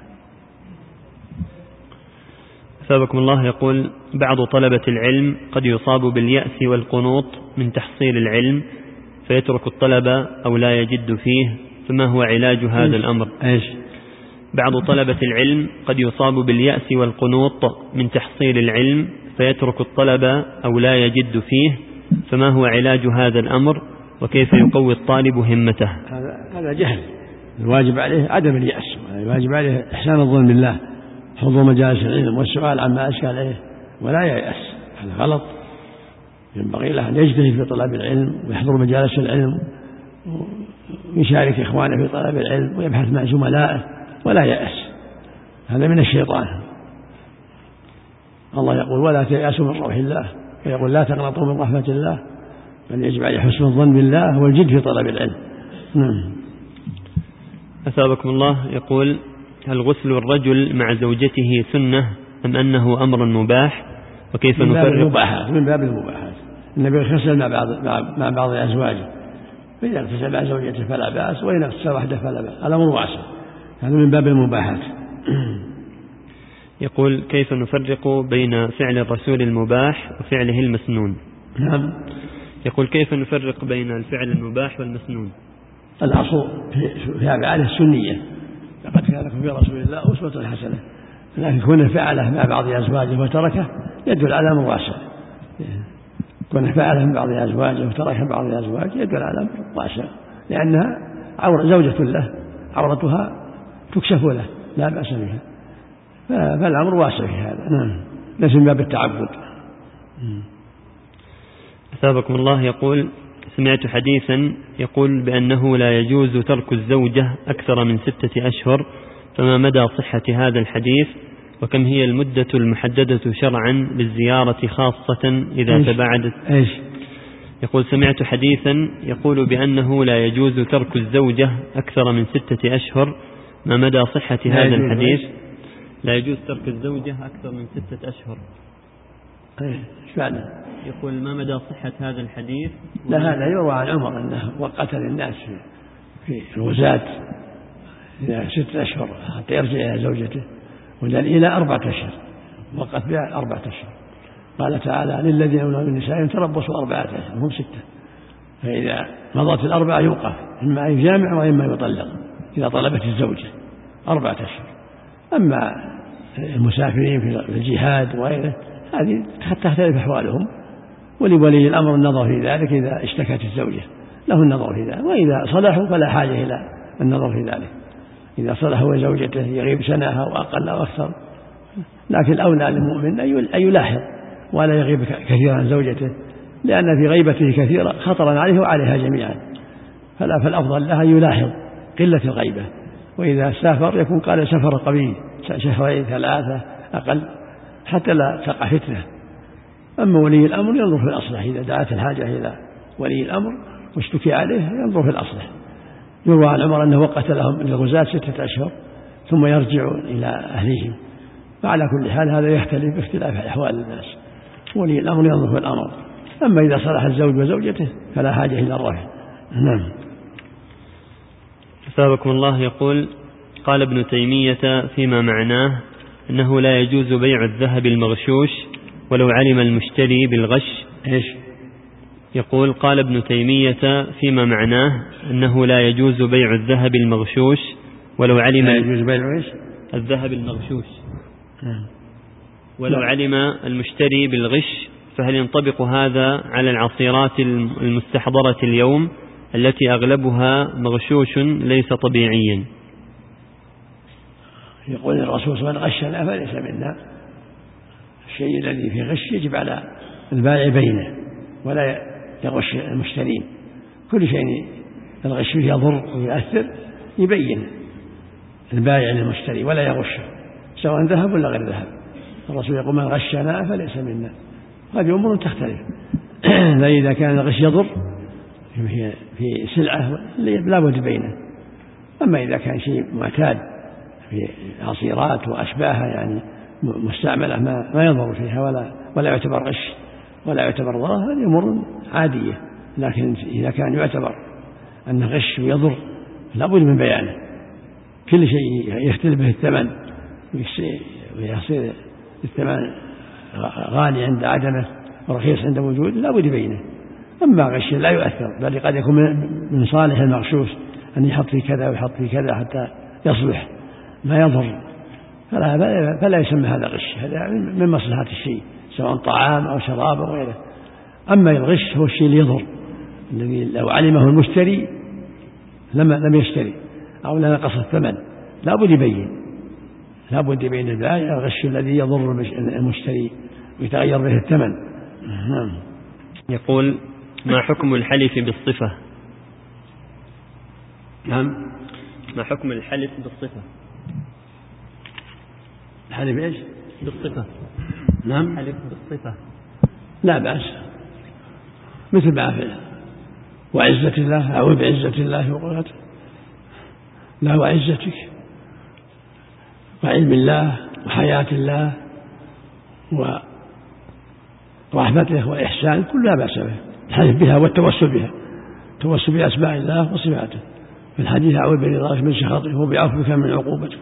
ثابكم الله يقول: بعض طلبة العلم قد يصاب باليأس والقنوط من تحصيل العلم فيترك الطلب أو لا يجد فيه، فما هو علاج هذا الأمر؟ إيش؟ بعض طلبة العلم قد يصاب باليأس والقنوط من تحصيل العلم فيترك الطلب أو لا يجد فيه، فما هو علاج هذا الأمر وكيف يقوي الطالب همته؟ هذا جهل. الواجب عليه عدم اليأس، الواجب عليه إحسان الظن بالله، حضور مجالس العلم والسؤال عما أشكل عليه ولا ييأس. هذا غلط. ينبغي له أن يجتهد في طلب العلم ويحضر مجالس العلم ويشارك إخوانه في طلب العلم ويبحث مع زملائه ولا يأس. هذا من الشيطان. الله يقول: ولا تيأسوا من روح الله، ويقول: لا تقنطوا من رحمة الله، بل يجب عليه حسن الظن بالله والجد في طلب العلم. نعم. أثابكم الله يقول: هل غسل الرجل مع زوجته سنة أم أنه أمر مباح؟ وكيف نفرق؟ من باب المباحات. النبي غسل مع بعض مع بعض أزواجه فإذا اغتسل مع زوجته فلا بأس، وإن اغتسل وحده فلا بأس. الأمر واسع، هذا من باب المباحات. يقول: كيف نفرق بين فعل الرسول المباح وفعله المسنون؟ نعم. يقول: كيف نفرق بين الفعل المباح والمسنون؟ الأصل في أفعاله السنية، لقد كان لكم في رسول الله أسوة حسنة، لكن كونه فعله مع بعض أزواجه وتركه يدل على أمر واسع. كونه فعله مع بعض أزواجه وتركه بعض أزواجه يدل على أمر واسع، لأنها عورة زوجة له، عورتها تكشف له لا بأس بها، فالأمر واسع في هذا. نعم، ليس من باب التعبد. أثابكم الله. يقول: سمعت حديثا يقول بأنه لا يجوز ترك الزوجة أكثر من ستة أشهر، فما مدى صحة هذا الحديث؟ وكم هي المدة المحددة شرعا للزيارة خاصة إذا إيش؟ تباعدت إيش؟ يقول: سمعت حديثا يقول بأنه لا يجوز ترك الزوجة أكثر من ستة أشهر، ما مدى صحة هذا الحديث؟ لا يجوز ترك الزوجة أكثر من ستة أشهر. إيش معنى؟ يقول: ما مدى صحة هذا الحديث؟ لا، هذا يروى عن عمر أنه وقت للناس في الوزاة إلى ستة أشهر حتى يرجع إلى زوجته، ولن إلى أربعة أشهر، وقت بها أربعة أشهر. قال تعالى: للذين يؤمنون بالنساء تربصوا أربعة أشهر، هم ستة، فإذا مضت الأربعة يوقف، إما يجامع وإما يطلق إذا طلبت الزوجة أربعة أشهر. أما المسافرين في الجهاد وغيره هذه تختلف أحوالهم، ولولي الأمر النظر في ذلك إذا اشتكت الزوجة، له النظر في ذلك، وإذا صلحوا فلا حاجة إلى النظر في ذلك. إذا صلحوا وزوجته يغيب سنة أو أقل أو أكثر، لكن الأولى للمؤمن أن يلاحظ ولا يغيب كثيرا عن زوجته، لأن في غيبته كثيرا خطرا عليه وعليها جميعا، فلا فالأفضل لها يلاحظ قلة الغيبة، وإذا سافر يكون قال سفر قبيل، شهرين ثلاثة أقل، حتى لا تقع فتنة. أما ولي الأمر ينظر في الأصلح، إذا دعت الحاجة إلى ولي الأمر واشتكي عليه ينظر في الأصلح. يروى عن عمر أنه وقت لهم للغزاة ستة أشهر ثم يرجعون إلى أهليهم. وعلى كل حال هذا يختلف باختلاف أحوال الناس، ولي الأمر ينظر في الأمر. أما إذا صلح الزوج وزوجته فلا حاجة إلى الرفع. نعم. أثابكم الله. يقول: قال ابن تيمية فيما معناه أنه لا يجوز بيع الذهب المغشوش ولو علم المشتري بالغش. إيش؟ يقول: قال ابن تيمية فيما معناه أنه لا يجوز بيع الذهب المغشوش ولو علم لا يجوز بيع إيش؟ الذهب المغشوش ولو علم المشتري بالغش، فهل ينطبق هذا على العصيرات المستحضرة اليوم التي أغلبها مغشوش ليس طبيعيا؟ يقول الرسول صلى الله عليه وسلم: غشنا فليس منا. الشيء الذي فيه غش يجب على البائع بينه ولا يغش المشترين. كل شيء الغش فيه يضر ويؤثر يبين البائع للمشتري ولا يغشه، سواء ذهب ولا غير ذهب. الرسول يقول: من غشنا فليس منا. هذه أمور تختلف. فإذا كان الغش يضر في سلعة لا بد بينه. أما إذا كان شيء معتاد في عصيرات وأشباهها يعني مستعملة ما, ما يضر فيها ولا, ولا يعتبر غش ولا يعتبر ضرر، هذه أمور عادية. لكن إذا كان يعتبر أنه غش ويضر لا بد من بيانه. كل شيء يختلف به الثمن ويصير الثمن غالي عند عدمه ورخيص عند وجود لا بد بينه. أما غش لا يؤثر، بل قد يكون من صالح المغشوش أن يحط في كذا ويحط في كذا حتى يصلح ما يضر، فلا, فلا يسمى هذا غش، هذا من مصلحة الشيء سواء طعام أو شراب أو غيره. أما الغش هو الشيء اللي يضر، الذي لو علمه المشتري لم لم يشتري أو لا نقص الثمن لا بد يبين، لا بد يبين البائع الغش الذي يضر المشتري ويتغير به الثمن. نعم. يقول: ما حكم الحلف بالصفة؟ نعم. ما حكم الحلف بالصفة؟ الحلف إيش؟ بالصفة. نعم. حلف بالصفة لا بأس، مثل ما فعل وعزة الله أو بعزة الله وقوته لا وعزتك وعلم الله وحياة الله ورحمته وإحسان كل لا بأس به، الحلف بها والتوسل بها التوسل بأسماء الله وصفاته. في الحديث أعوذ برضاك من سخطك وبعفوك من عقوبتك.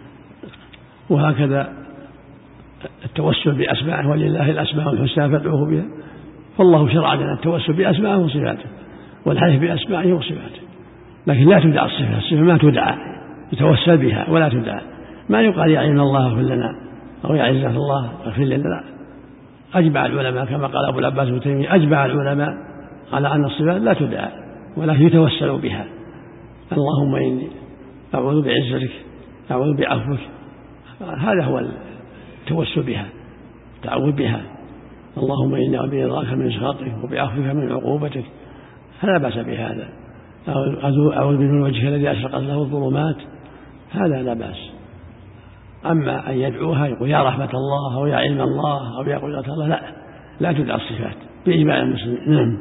وهكذا التوسل بأسمائه ولله الأسماء الحسنى فادعوه بها. فالله شرع لنا التوسل بأسمائه وصفاته والحلف بأسمائه وصفاته، لكن لا تدعى الصفة، الصفة ما تدعى، يتوسل بها ولا تدعى. ما يقال يا علم الله اغفر لنا أو يا عزة الله اغفر لنا. أجمع العلماء كما قال أبو العباس ابن تيمية أجمع العلماء على أن الصفات لا تدعى ولكن يتوسل بها. اللهم إني أعوذ بعزتك أعوذ بعفوك، هذا هو التوسل بها، تعوذ بها. اللهم إني أعوذ برضاك من سخطك وبعفوك من عقوبتك، فلا بأس بهذا. أعوذ بنور وجهك الذي أشرقت له الظلمات، هذا لا بأس. أما أن يدعوها يقول يا رحمة الله أو يا علم الله أو يا قدرة الله، لا لا تدعى الصفات بإجماع المسلمين. نعم.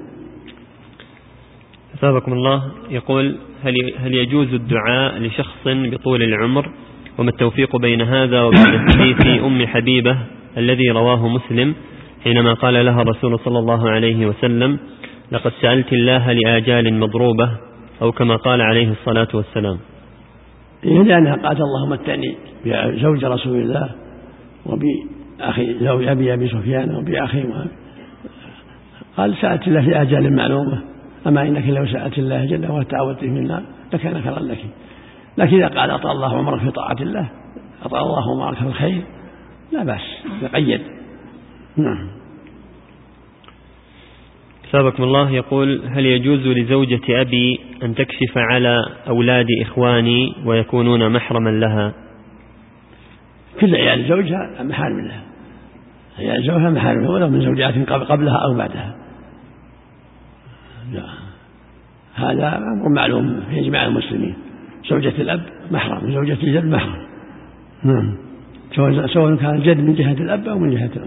أثابكم الله. يقول هل هل يجوز الدعاء لشخص بطول العمر؟ وما التوفيق بين هذا وبين حديث أم حبيبة الذي رواه مسلم حينما قال لها الرسول صلى الله عليه وسلم لقد سألت الله لآجال مضروبة، أو كما قال عليه الصلاة والسلام؟ لأنها قالت اللهم اتني بزوج رسول الله وبأخي زوج أبي أبي سفيان وبأخي، قال سألت الله في آجال معلومة، أما إنك لو سألت الله جل وعلا وتعوذت من النار لكان خيرا لك. لكن إذا قال أطال الله عمرك في طاعة الله، أطال الله عمرك في الخير، لا بأس، يقيد. نعم. أثابكم الله. يقول هل يجوز لزوجة أبي أن تكشف على أولاد إخواني ويكونون محرما لها؟ كل عيال زوجها محارم لها، عيال زوجها محارم ولو من زوجات قبلها أو بعدها. لا. هذا أمر معلوم في إجماع المسلمين، زوجة الأب محرم، زوجة الجد محرم. نعم. سواء كان الجد من جهة الأب أو من جهة الأم.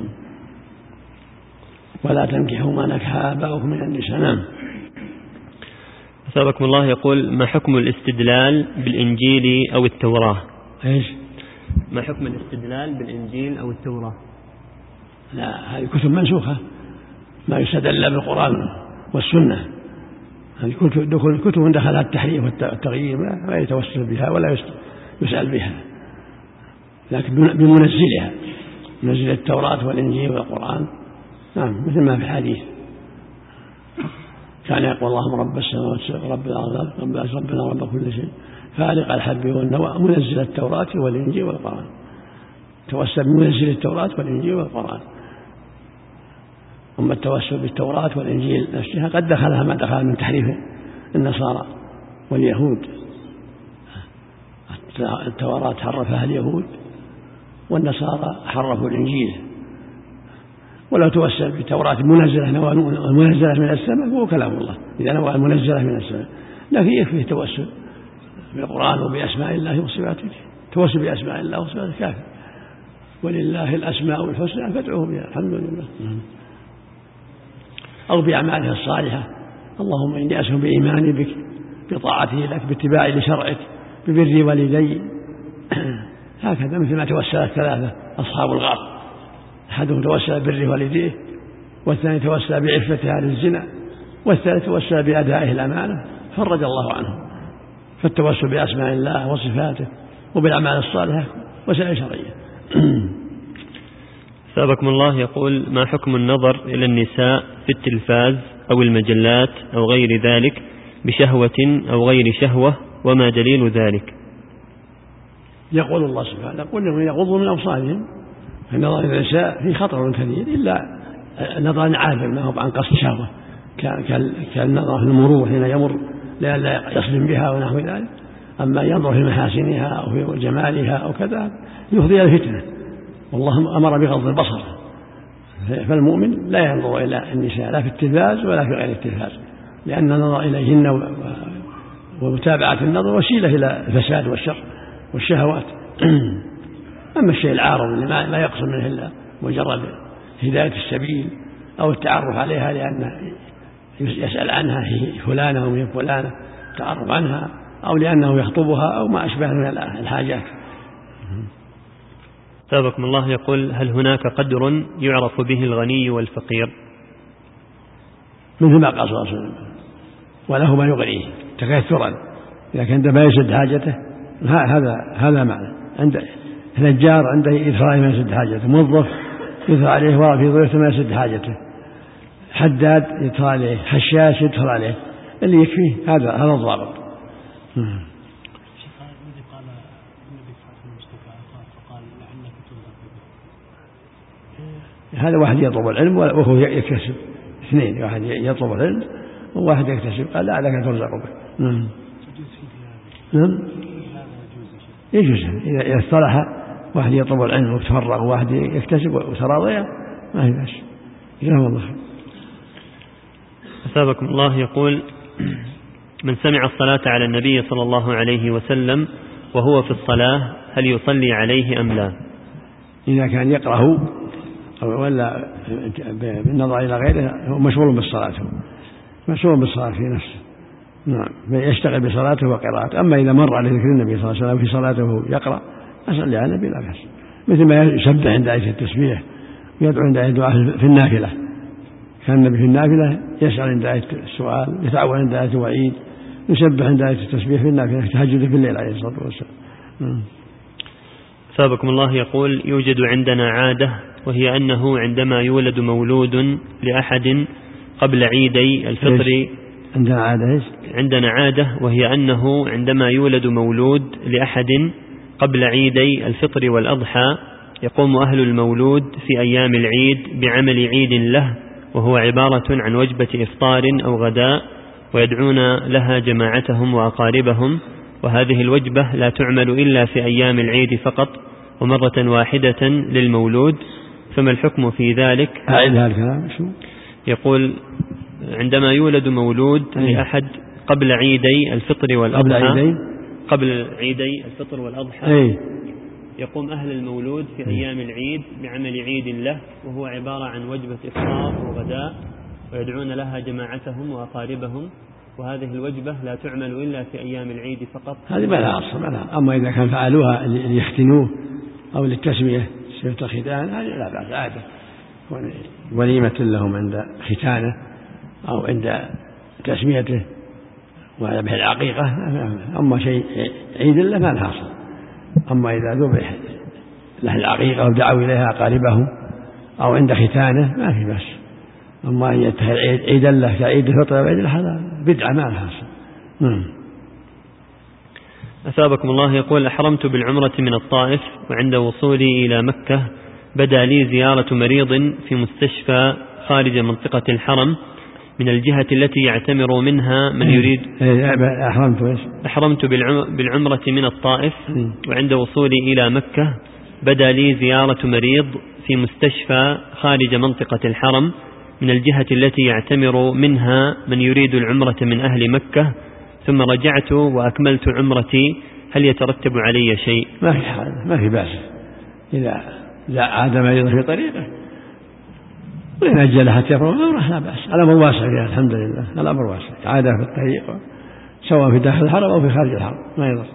ولا تنكحوا ما نكح آباؤكم من النساء. نعم. أثابكم الله. يقول ما حكم الاستدلال بالإنجيل أو التوراة؟ إيش؟ ما حكم الاستدلال بالإنجيل أو التوراة؟ لا، هذه كتب منسوخة، ما يستدل بالقرآن والسنة. هذه كتب دخلها التحريف والتغيير لا يتوسل بها ولا يسأل بها، لكن بمنزلها، منزل التوراة والإنجيل والقرآن. نعم، مثل ما في الحديث كان يقول اللهم رب السماوات ورب الأرض ربنا رب كل شيء فالق الحب والنوى منزل التوراة والإنجيل والقرآن. توسل بمنزل التوراة والإنجيل والقرآن. أما التوسل بالتوراة والإنجيل نفسها قد دخلها ما دخل من تحريف النصارى واليهود. التوراة حرفها اليهود والنصارى حرفوا الإنجيل. ولو توسل بالتوراة منزلة منزلة من السماء هو كلام الله إذا نوى منزلة من السماء، لكن يكفي التوسل بالقرآن وبأسماء الله وصفاته. توسل بأسماء الله وصفاته كافي. ولله الأسماء الحسنى فادعوه بها. الحمد لله. أو بأعماله الصالحة، اللهم إني أسأل بإيماني بك بطاعتي لك باتباعي لشرعك ببر والدي. هكذا مثل ما توسل الثلاثة أصحاب الغار، أحدهم توسل ببر والديه، والثاني توسل بعفته عن الزنا، والثالث توسل بأدائه الأمانة فرج الله عنه. فالتوسل بأسماء الله وصفاته وبالأعمال الصالحة وسائل شرعية. أثابكم الله. يقول ما حكم النظر إلى النساء في التلفاز أو المجلات أو غير ذلك بشهوة أو غير شهوة، وما دليل ذلك؟ يقول الله سبحانه قل لهم يغضوا من أبصارهم، فالنظر إلى النساء فيه خطر كثير إلا نظر عابر ما هو عن قصد شهوة كالنظر في المرور حين يمر لا يصدم بها ونحو ذلك. أما ينظر في محاسنها أو في جمالها أو كذا يفضي إلى الفتنة، والله أمر بغض البصر. فالمؤمن لا ينظر إلى النساء لا في التلفاز ولا في غير التلفاز، لأن النظر إليهن ومتابعة النظر وسيلة إلى الفساد والشر والشهوات. أما الشيء العارض اللي ما يقصد منه إلا مجرد هداية السبيل أو التعرف عليها لأن يسأل عنها فلانة أو من فلانة تعرف عنها، أو لأنه يخطبها أو ما أشبه من الحاجات. سابقكم الله. يقول هل هناك قدر يعرف به الغني والفقير؟ مثل ما قال صلى الله عليه وسلم وله ما يغنيه تكثرا، إذا كان ما يسد حاجته هذا هذا معنى. عند نجار عنده يدخل عليه ما يسد حاجته، موظف يدخل عليه ورق في ضيفته ما يسد حاجته، حداد يدخل عليه، حشاش يدخل عليه، اللي يكفيه هذا هذا الضابط. هذا واحد يطلب العلم وهو يكتسب، اثنين، واحد يطلب العلم وواحد يكتسب، قال لا لك ترزق به. نعم نعم يجوز إذا اصطلح واحد يطلب العلم وتفرغ وواحد يكتسب وتراضيا ما هي باس. جزاهم الله خير. أثابكم الله. يقول: من سمع الصلاة على النبي صلى الله عليه وسلم وهو في الصلاة هل يصلي عليه أم لا؟ إذا كان يقرأه ولا بالنظر إلى غيره هو مشغول بالصلاة، مشغول بالصلاة في نفسه، نعم، يشتغل بصلاته وقراءته. أما إذا مر عليه ذكر النبي صلى الله عليه وسلم في صلاته يقرأ أصلي على النبي لا بأس، مثل ما يسبح عند آية التسبيح ويدعو عند آية الدعاء في النافلة. كان النبي في النافلة يسأل عند آية السؤال، يتعوذ عند آية الوعيد، يسبح عند آية التسبيح في النافلة، تهجد في الليل عليه الصلاة والسلام. ثابكم الله. يقول: يوجد عندنا عادة، وهي أنه عندما يولد مولود لأحد قبل عيدي الفطر، عندنا عادة عندنا عادة وهي أنه عندما يولد مولود لأحد قبل عيدي الفطر والأضحى يقوم أهل المولود في أيام العيد بعمل عيد له، وهو عبارة عن وجبة إفطار أو غداء، ويدعون لها جماعتهم وأقاربهم، وهذه الوجبة لا تعمل إلا في أيام العيد فقط ومرة واحدة للمولود، فما الحكم في ذلك؟ أعيد هذا الكلام. يقول: عندما يولد مولود لأحد قبل عيدي الفطر والأضحى، قبل عيدي, قبل عيدي الفطر والأضحى أي. يقوم أهل المولود في أيام العيد بعمل عيد له، وهو عبارة عن وجبة إفطار وغداء، ويدعون لها جماعتهم وأقاربهم، وهذه الوجبة لا تعمل إلا في أيام العيد فقط. هذه ما لها أصل. أما إذا كان فعلوها ليختنوه أو للتسمية سيرة الختان هذه لا بأس، عادة وليمة لهم عند ختانه أو عند تسميته وذبح العقيقة. أما شيء عيد له ما لها أصل. أما إذا ذبح له العقيقة ودعوا إليها أقاربهم أو عند ختانه ما في بأس. أما أن يتخذ عيدا له كعيد الفطر وعيد الأضحى بدعة ما لها أصل. أثابكم الله. يقول: أحرمت بالعمرة من الطائف، وعند وصولي إلى مكة بدا لي زيارة مريض في مستشفى خارج منطقة الحرم من الجهة التي يعتمر منها من يريد. أحرمت أحرمت بالعمرة من الطائف، وعند وصولي إلى مكة بدا لي زيارة مريض في مستشفى خارج منطقة الحرم من الجهة التي يعتمر منها من يريد العمرة من أهل مكة، ثم رجعت وأكملت عمرتي، هل يترتب علي شيء؟ ما في حال، ما في بأس إذا لا عاد مريض في طريقه وإن أجل حتى يفرغ العمرة لا بأس. الأمر واسع فيها الحمد لله، الأمر واسع، عادة في الطريق سواء في داخل الحرم أو في خارج الحرم ما يضر.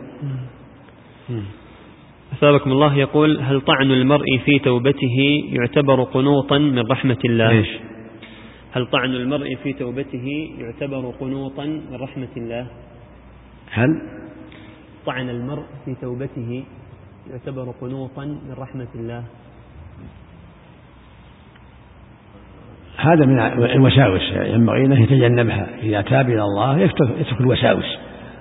أثابكم الله. يقول: هل طعن المرء في توبته يعتبر قنوطا من رحمة الله؟ إيش؟ هل طعن المرء في توبته يعتبر قنوطا من رحمة الله؟ هل طعن المرء في توبته يعتبر قنوطا من رحمة الله؟ هذا من الوساوس، ينبغي أن يتجنبها. إذا تاب إلى الله يترك الوساوس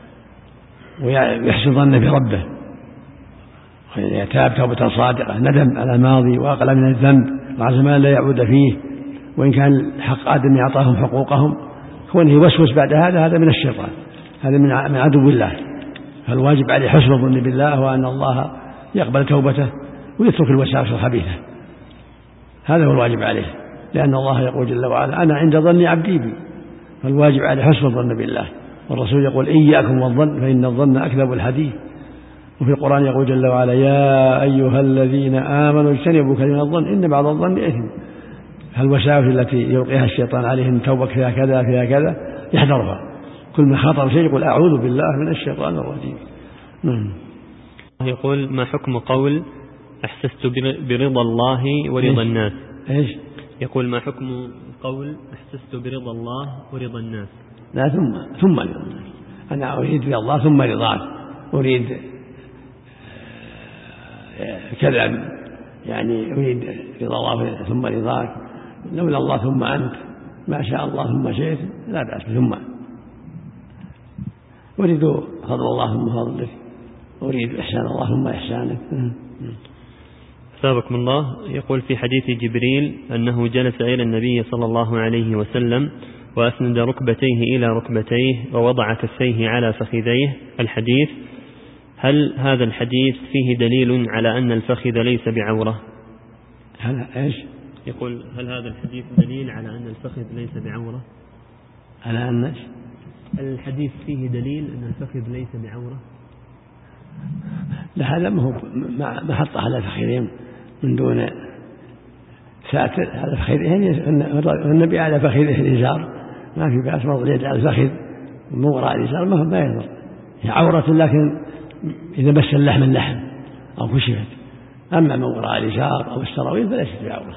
ويحسن ظنه بربه. إذا تاب توبة صادقة ندم على الماضي وأقلع من الذنب وعزم أن لا يعود فيه، وإن كان حق آدم يعطاهم حقوقهم، كونه يوسوس بعد هذا هذا من الشيطان، هذا من عدو الله. فالواجب عليه حسن الظن بالله وأن الله يقبل توبته ويترك الوساوس الخبيثة، هذا هو الواجب عليه، لأن الله يقول جل وعلا: أنا عند ظن عبدي بي. فالواجب عليه حسن الظن بالله، والرسول يقول: إياكم والظن فإن الظن أكذب الحديث. وفي القرآن يقول جل وعلا: يا أيها الذين آمنوا اجتنبوا كثيرا من الظن إن بعض الظن إثم. الوساوس التي يلقيها الشيطان عليهم توبك فيها كذا فيها كذا يحذرها، كل ما خاطر شيء يقول: أعوذ بالله من الشيطان الرجيم. نعم. يقول: ما حكم قول أحسست برضا الله ورضا الناس؟ إيش؟ يقول: ما حكم قول أحسست برضا الله ورضا الناس؟ لا ثم ثم رضاك. أنا أريد رضا الله ثم رضاك، أريد كذا يعني أريد رضا الله ثم رضاك، لولا الله ثم أنت، ما شاء الله ثم شئت، لا بأس ثم. أريد فضل الله ثم فضلك، أريد إحسان الله ثم إحسانك. أثابكم الله. يقول في حديث جبريل أنه جلس إلى النبي صلى الله عليه وسلم وأسند ركبتيه إلى ركبتيه ووضع كفيه على فخذيه الحديث، هل هذا الحديث فيه دليل على أن الفخذ ليس بعورة؟ هل إيش؟ يقول هل هذا الحديث دليل على أن الفخذ ليس بعورة؟ على أن الحديث فيه دليل أن الفخذ ليس بعورة؟ لا، هذا ما هو ما حط على الفخذين من دون ساتر، هذا فخذين النبي على فخذه الإزار، ما في بأس وضع اليد على الفخذ من وراء الإزار ما هو ما يضر، هي عورة لكن إذا بس اللحم اللحم أو كشفت، أما من وراء الإزار أو السراويل فليست بعورة.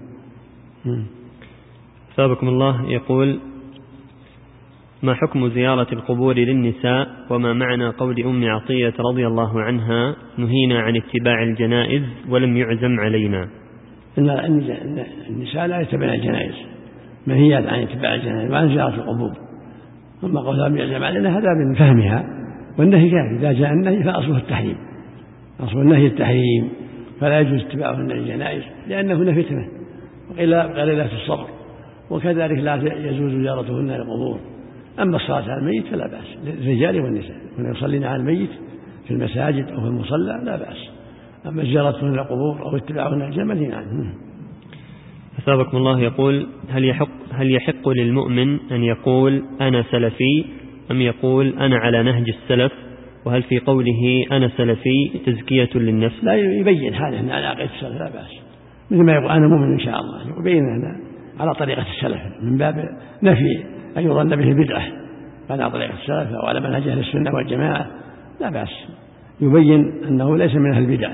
ثابكم الله. يقول ما حكم زيارة القبور للنساء، وما معنى قول أم عطية رضي الله عنها نهينا عن اتباع الجنائز ولم يعزم علينا؟ إن النساء لا يتبعن الجنائز، منهيات عن اتباع الجنائز وعن زيارة القبور، أما قول لم يعزم علينا هذا من فهمها، والنهي كافي، إذا جاء النهي فأصله التحريم، أصل النهي التحريم، فلا يجوز اتباعهن الجنائز لأنهن فتنة وإلا قليلة الصبر، وكذلك لا يجوز زيارتهن القبور. أما الصلاة على الميت فلا بأس للرجال والنساء، كنا يصلين على الميت في المساجد أو في المصلى لا بأس، أما زيارتهن القبور أو اتباعهن الجنائز عنه. أثابكم الله. يقول هل يحق هل يحق للمؤمن أن يقول أنا سلفي أم يقول أنا على نهج السلف؟ وهل في قوله أنا سلفي تزكية للنفس؟ لا، يبين حاله أنه على عقيدة السلف لا بأس، مثل ما يقول أنا مؤمن إن شاء الله، يبين أنه على طريقة السلف من باب نفي أن يظن به البدعة، على طريقة السلف أو على منهج أهل السنة والجماعة لا بأس، يبين أنه ليس من أهل البدع.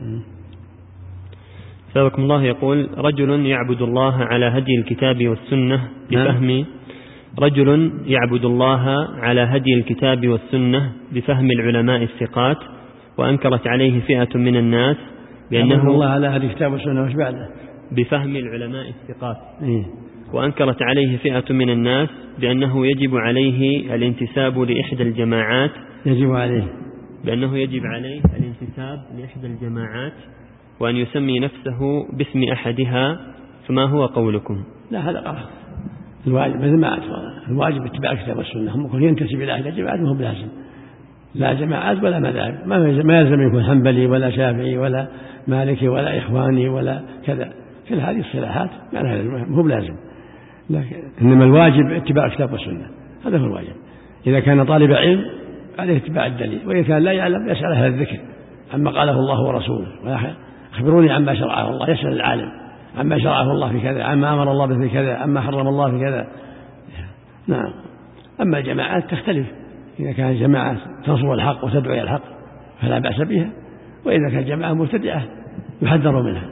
ثابكم الله. يقول رجل يعبد الله على هدي الكتاب والسنة بفهم رجل يعبد الله على هدي الكتاب والسنة بفهم العلماء الثقات، وأنكرت عليه فئة من الناس بأنه الله على هدي الكتاب والسنة وش بعده بفهم العلماء الثقات إيه؟ وأنكرت عليه فئة من الناس بأنه يجب عليه الانتساب لإحدى الجماعات يجب عليه بأنه يجب عليه الانتساب لإحدى الجماعات وأن يسمي نفسه باسم أحدها، فما هو قولكم؟ لا، هذا غلط. الواجب مثل ما أتفضل، الواجب اتباع الكتاب والسنة، هم يكون ينتسب إلى أحد الجماعات ما هو بلازم، لا جماعات ولا مذاهب، ما يلزم يكون حنبلي ولا شافعي ولا مالكي ولا إخواني ولا كذا، كل هذه الصلاحات ما هو بلازم، لكن إنما الواجب اتباع الكتاب والسنة، هذا هو الواجب. إذا كان طالب علم عليه اتباع الدليل، وإذا كان لا يعلم يسأل أهل الذكر عما قاله الله ورسوله، أخبروني عما شرعه الله، يسأل العالم عما شرعه الله في كذا، عما أمر الله به في كذا، عما حرم الله في كذا. نعم. أما الجماعات تختلف، إذا كانت جماعة تنصر الحق وتدعو إلى الحق فلا بأس بها، وإذا كانت جماعة مبتدعة يحذر منها.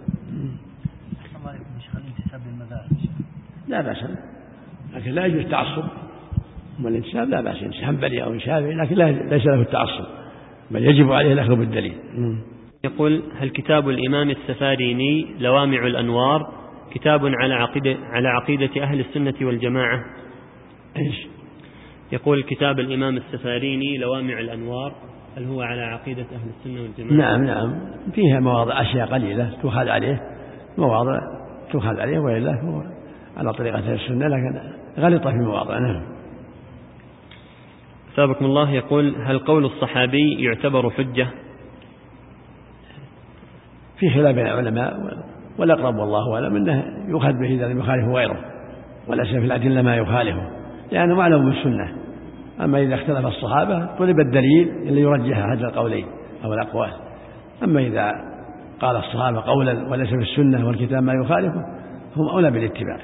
لا بأس، لكن لا يجوز التعصب، والانتساب لا بأس، حنبلي أو شافعي، لكن ليس له التعصب، بل يجب عليه الأخذ بالدليل. يقول هل كتاب الإمام السفاريني لوامع الأنوار كتاب على عقيدة على عقيدة أهل السنة والجماعة؟ إيش؟ يقول كتاب الإمام السفاريني لوامع الأنوار هل هو على عقيدة أهل السنة والجماعة؟ نعم نعم، فيها مواضع أشياء قليلة تؤخذ عليه، مواضع تؤخذ عليه، وإلا هو على طريقة أهل السنة لكن غلط في مواضع. نعم. ثابكم الله. يقول هل قول الصحابي يعتبر حجة؟ في خلاف بين العلماء، والأقرب والله أعلم أنه يؤخذ به إذا لم يخالفه غيره، وليس في الأدلة ما يخالفه لأنه معلوم بالسنة. أما إذا اختلف الصحابة طلب الدليل اللي يرجح هذا القولين أو الأقوال، أما إذا قال الصحابة قولا وليس في السنة والكتاب ما يخالفه هم أولى بالاتباع.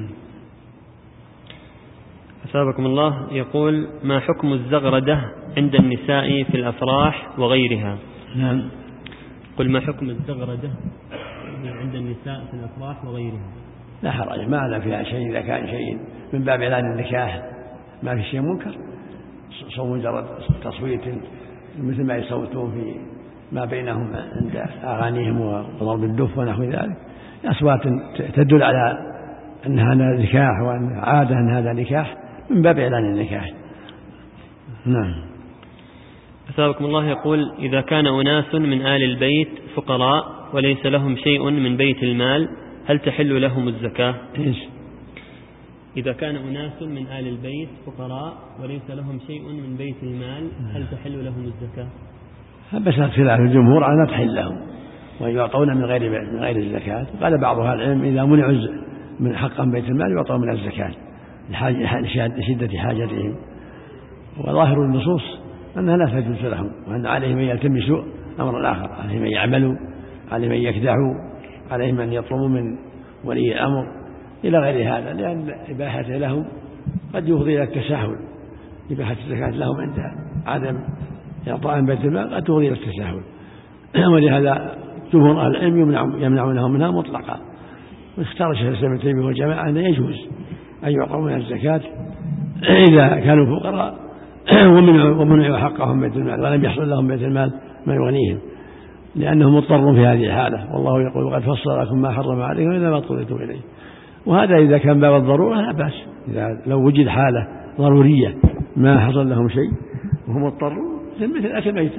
أثابكم الله. يقول ما حكم الزغردة عند النساء في الأفراح وغيرها؟ نعم. قل ما حكم الزغردة عند النساء في الأفراح وغيرها؟ لا حرج، ما أعلم فيها شيء إذا كان شيء من باب إعلان النكاح ما في شيء منكر، صوم مجرد تصويت مثل ما يصوتون في ما بينهم عند أغانيهم وضرب الدف ونحو ذلك، أصوات تدل على أن هذا نكاح وأن عادة أن هذا نكاح من باب إعلان النكاح. نعم. أثابكم الله يقول: إذا كان أناس من آل البيت فقراء وليس لهم شيء من بيت المال هل تحل لهم الزكاة؟ إيش؟ إذا كان أناس من آل البيت فقراء وليس لهم شيء من بيت المال هل تحل لهم الزكاة؟ بس خلاف الجمهور على لا تحل لهم ويعطون من غير من غير الزكاة. قال بعض أهل العلم إذا منعوا من حقهم بيت المال يعطون من الزكاة لشدة حاجتهم، وظاهر النصوص أنها لا تجوز لهم، وأن عليهم أن يلتمسوا أمر آخر، عليهم أن يعملوا، عليهم أن يكدحوا، عليهم أن يطلبوا من ولي الأمر إلى غير هذا، لأن إباحته لهم قد يفضي إلى التساهل. إباحة الزكاة لهم عند عدم إعطاء بيت المال قد تفضي إلى التساهل، ولهذا جمهور أهل العلم يمنعونهم منها مطلقا. واختار الشيخ الإسلام ابن تيمية والجماعة أن يجوز أن يعطوا من الزكاة إذا كانوا فقراء ومنعوا حقهم بيت المال ولم يحصل لهم بيت المال ما يغنيهم، لأنهم مضطرون في هذه الحالة. والله يقول: وقد فصل لكم ما حرم عليكم إلا ما اضطررتم إليه. وهذا إذا كان باب الضرورة لا بأس، إذا لو وجد حالة ضرورية ما حصل لهم شيء وهم مضطرون مثل أكل ميتة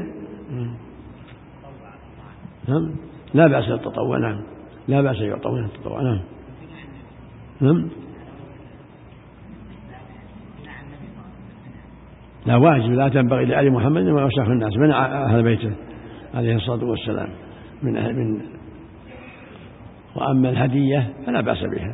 لا بأس التطوع. نعم لا بأس يعطون التطوع. نعم نعم لا واجب، لا تنبغي لآل محمد وأشرف الناس، منع أهل بيته عليه الصلاة والسلام من أهل من وأما الهدية فلا بأس بها.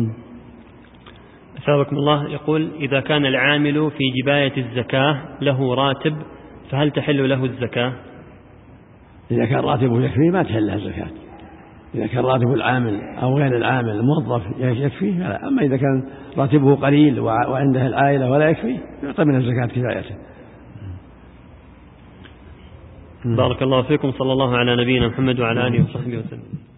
أثابكم الله يقول: إذا كان العامل في جباية الزكاة له راتب فهل تحل له الزكاة؟ إذا كان راتبه يكفيه ما تحل له الزكاة. إذا كان راتب العامل أو غير العامل الموظف يكفيه فلا. أما إذا كان راتبه قليل وعنده العائلة ولا يكفيه يعطى من الزكاة كفايته. بارك الله فيكم. صلى الله على نبينا محمد وعلى آله وصحبه وسلم.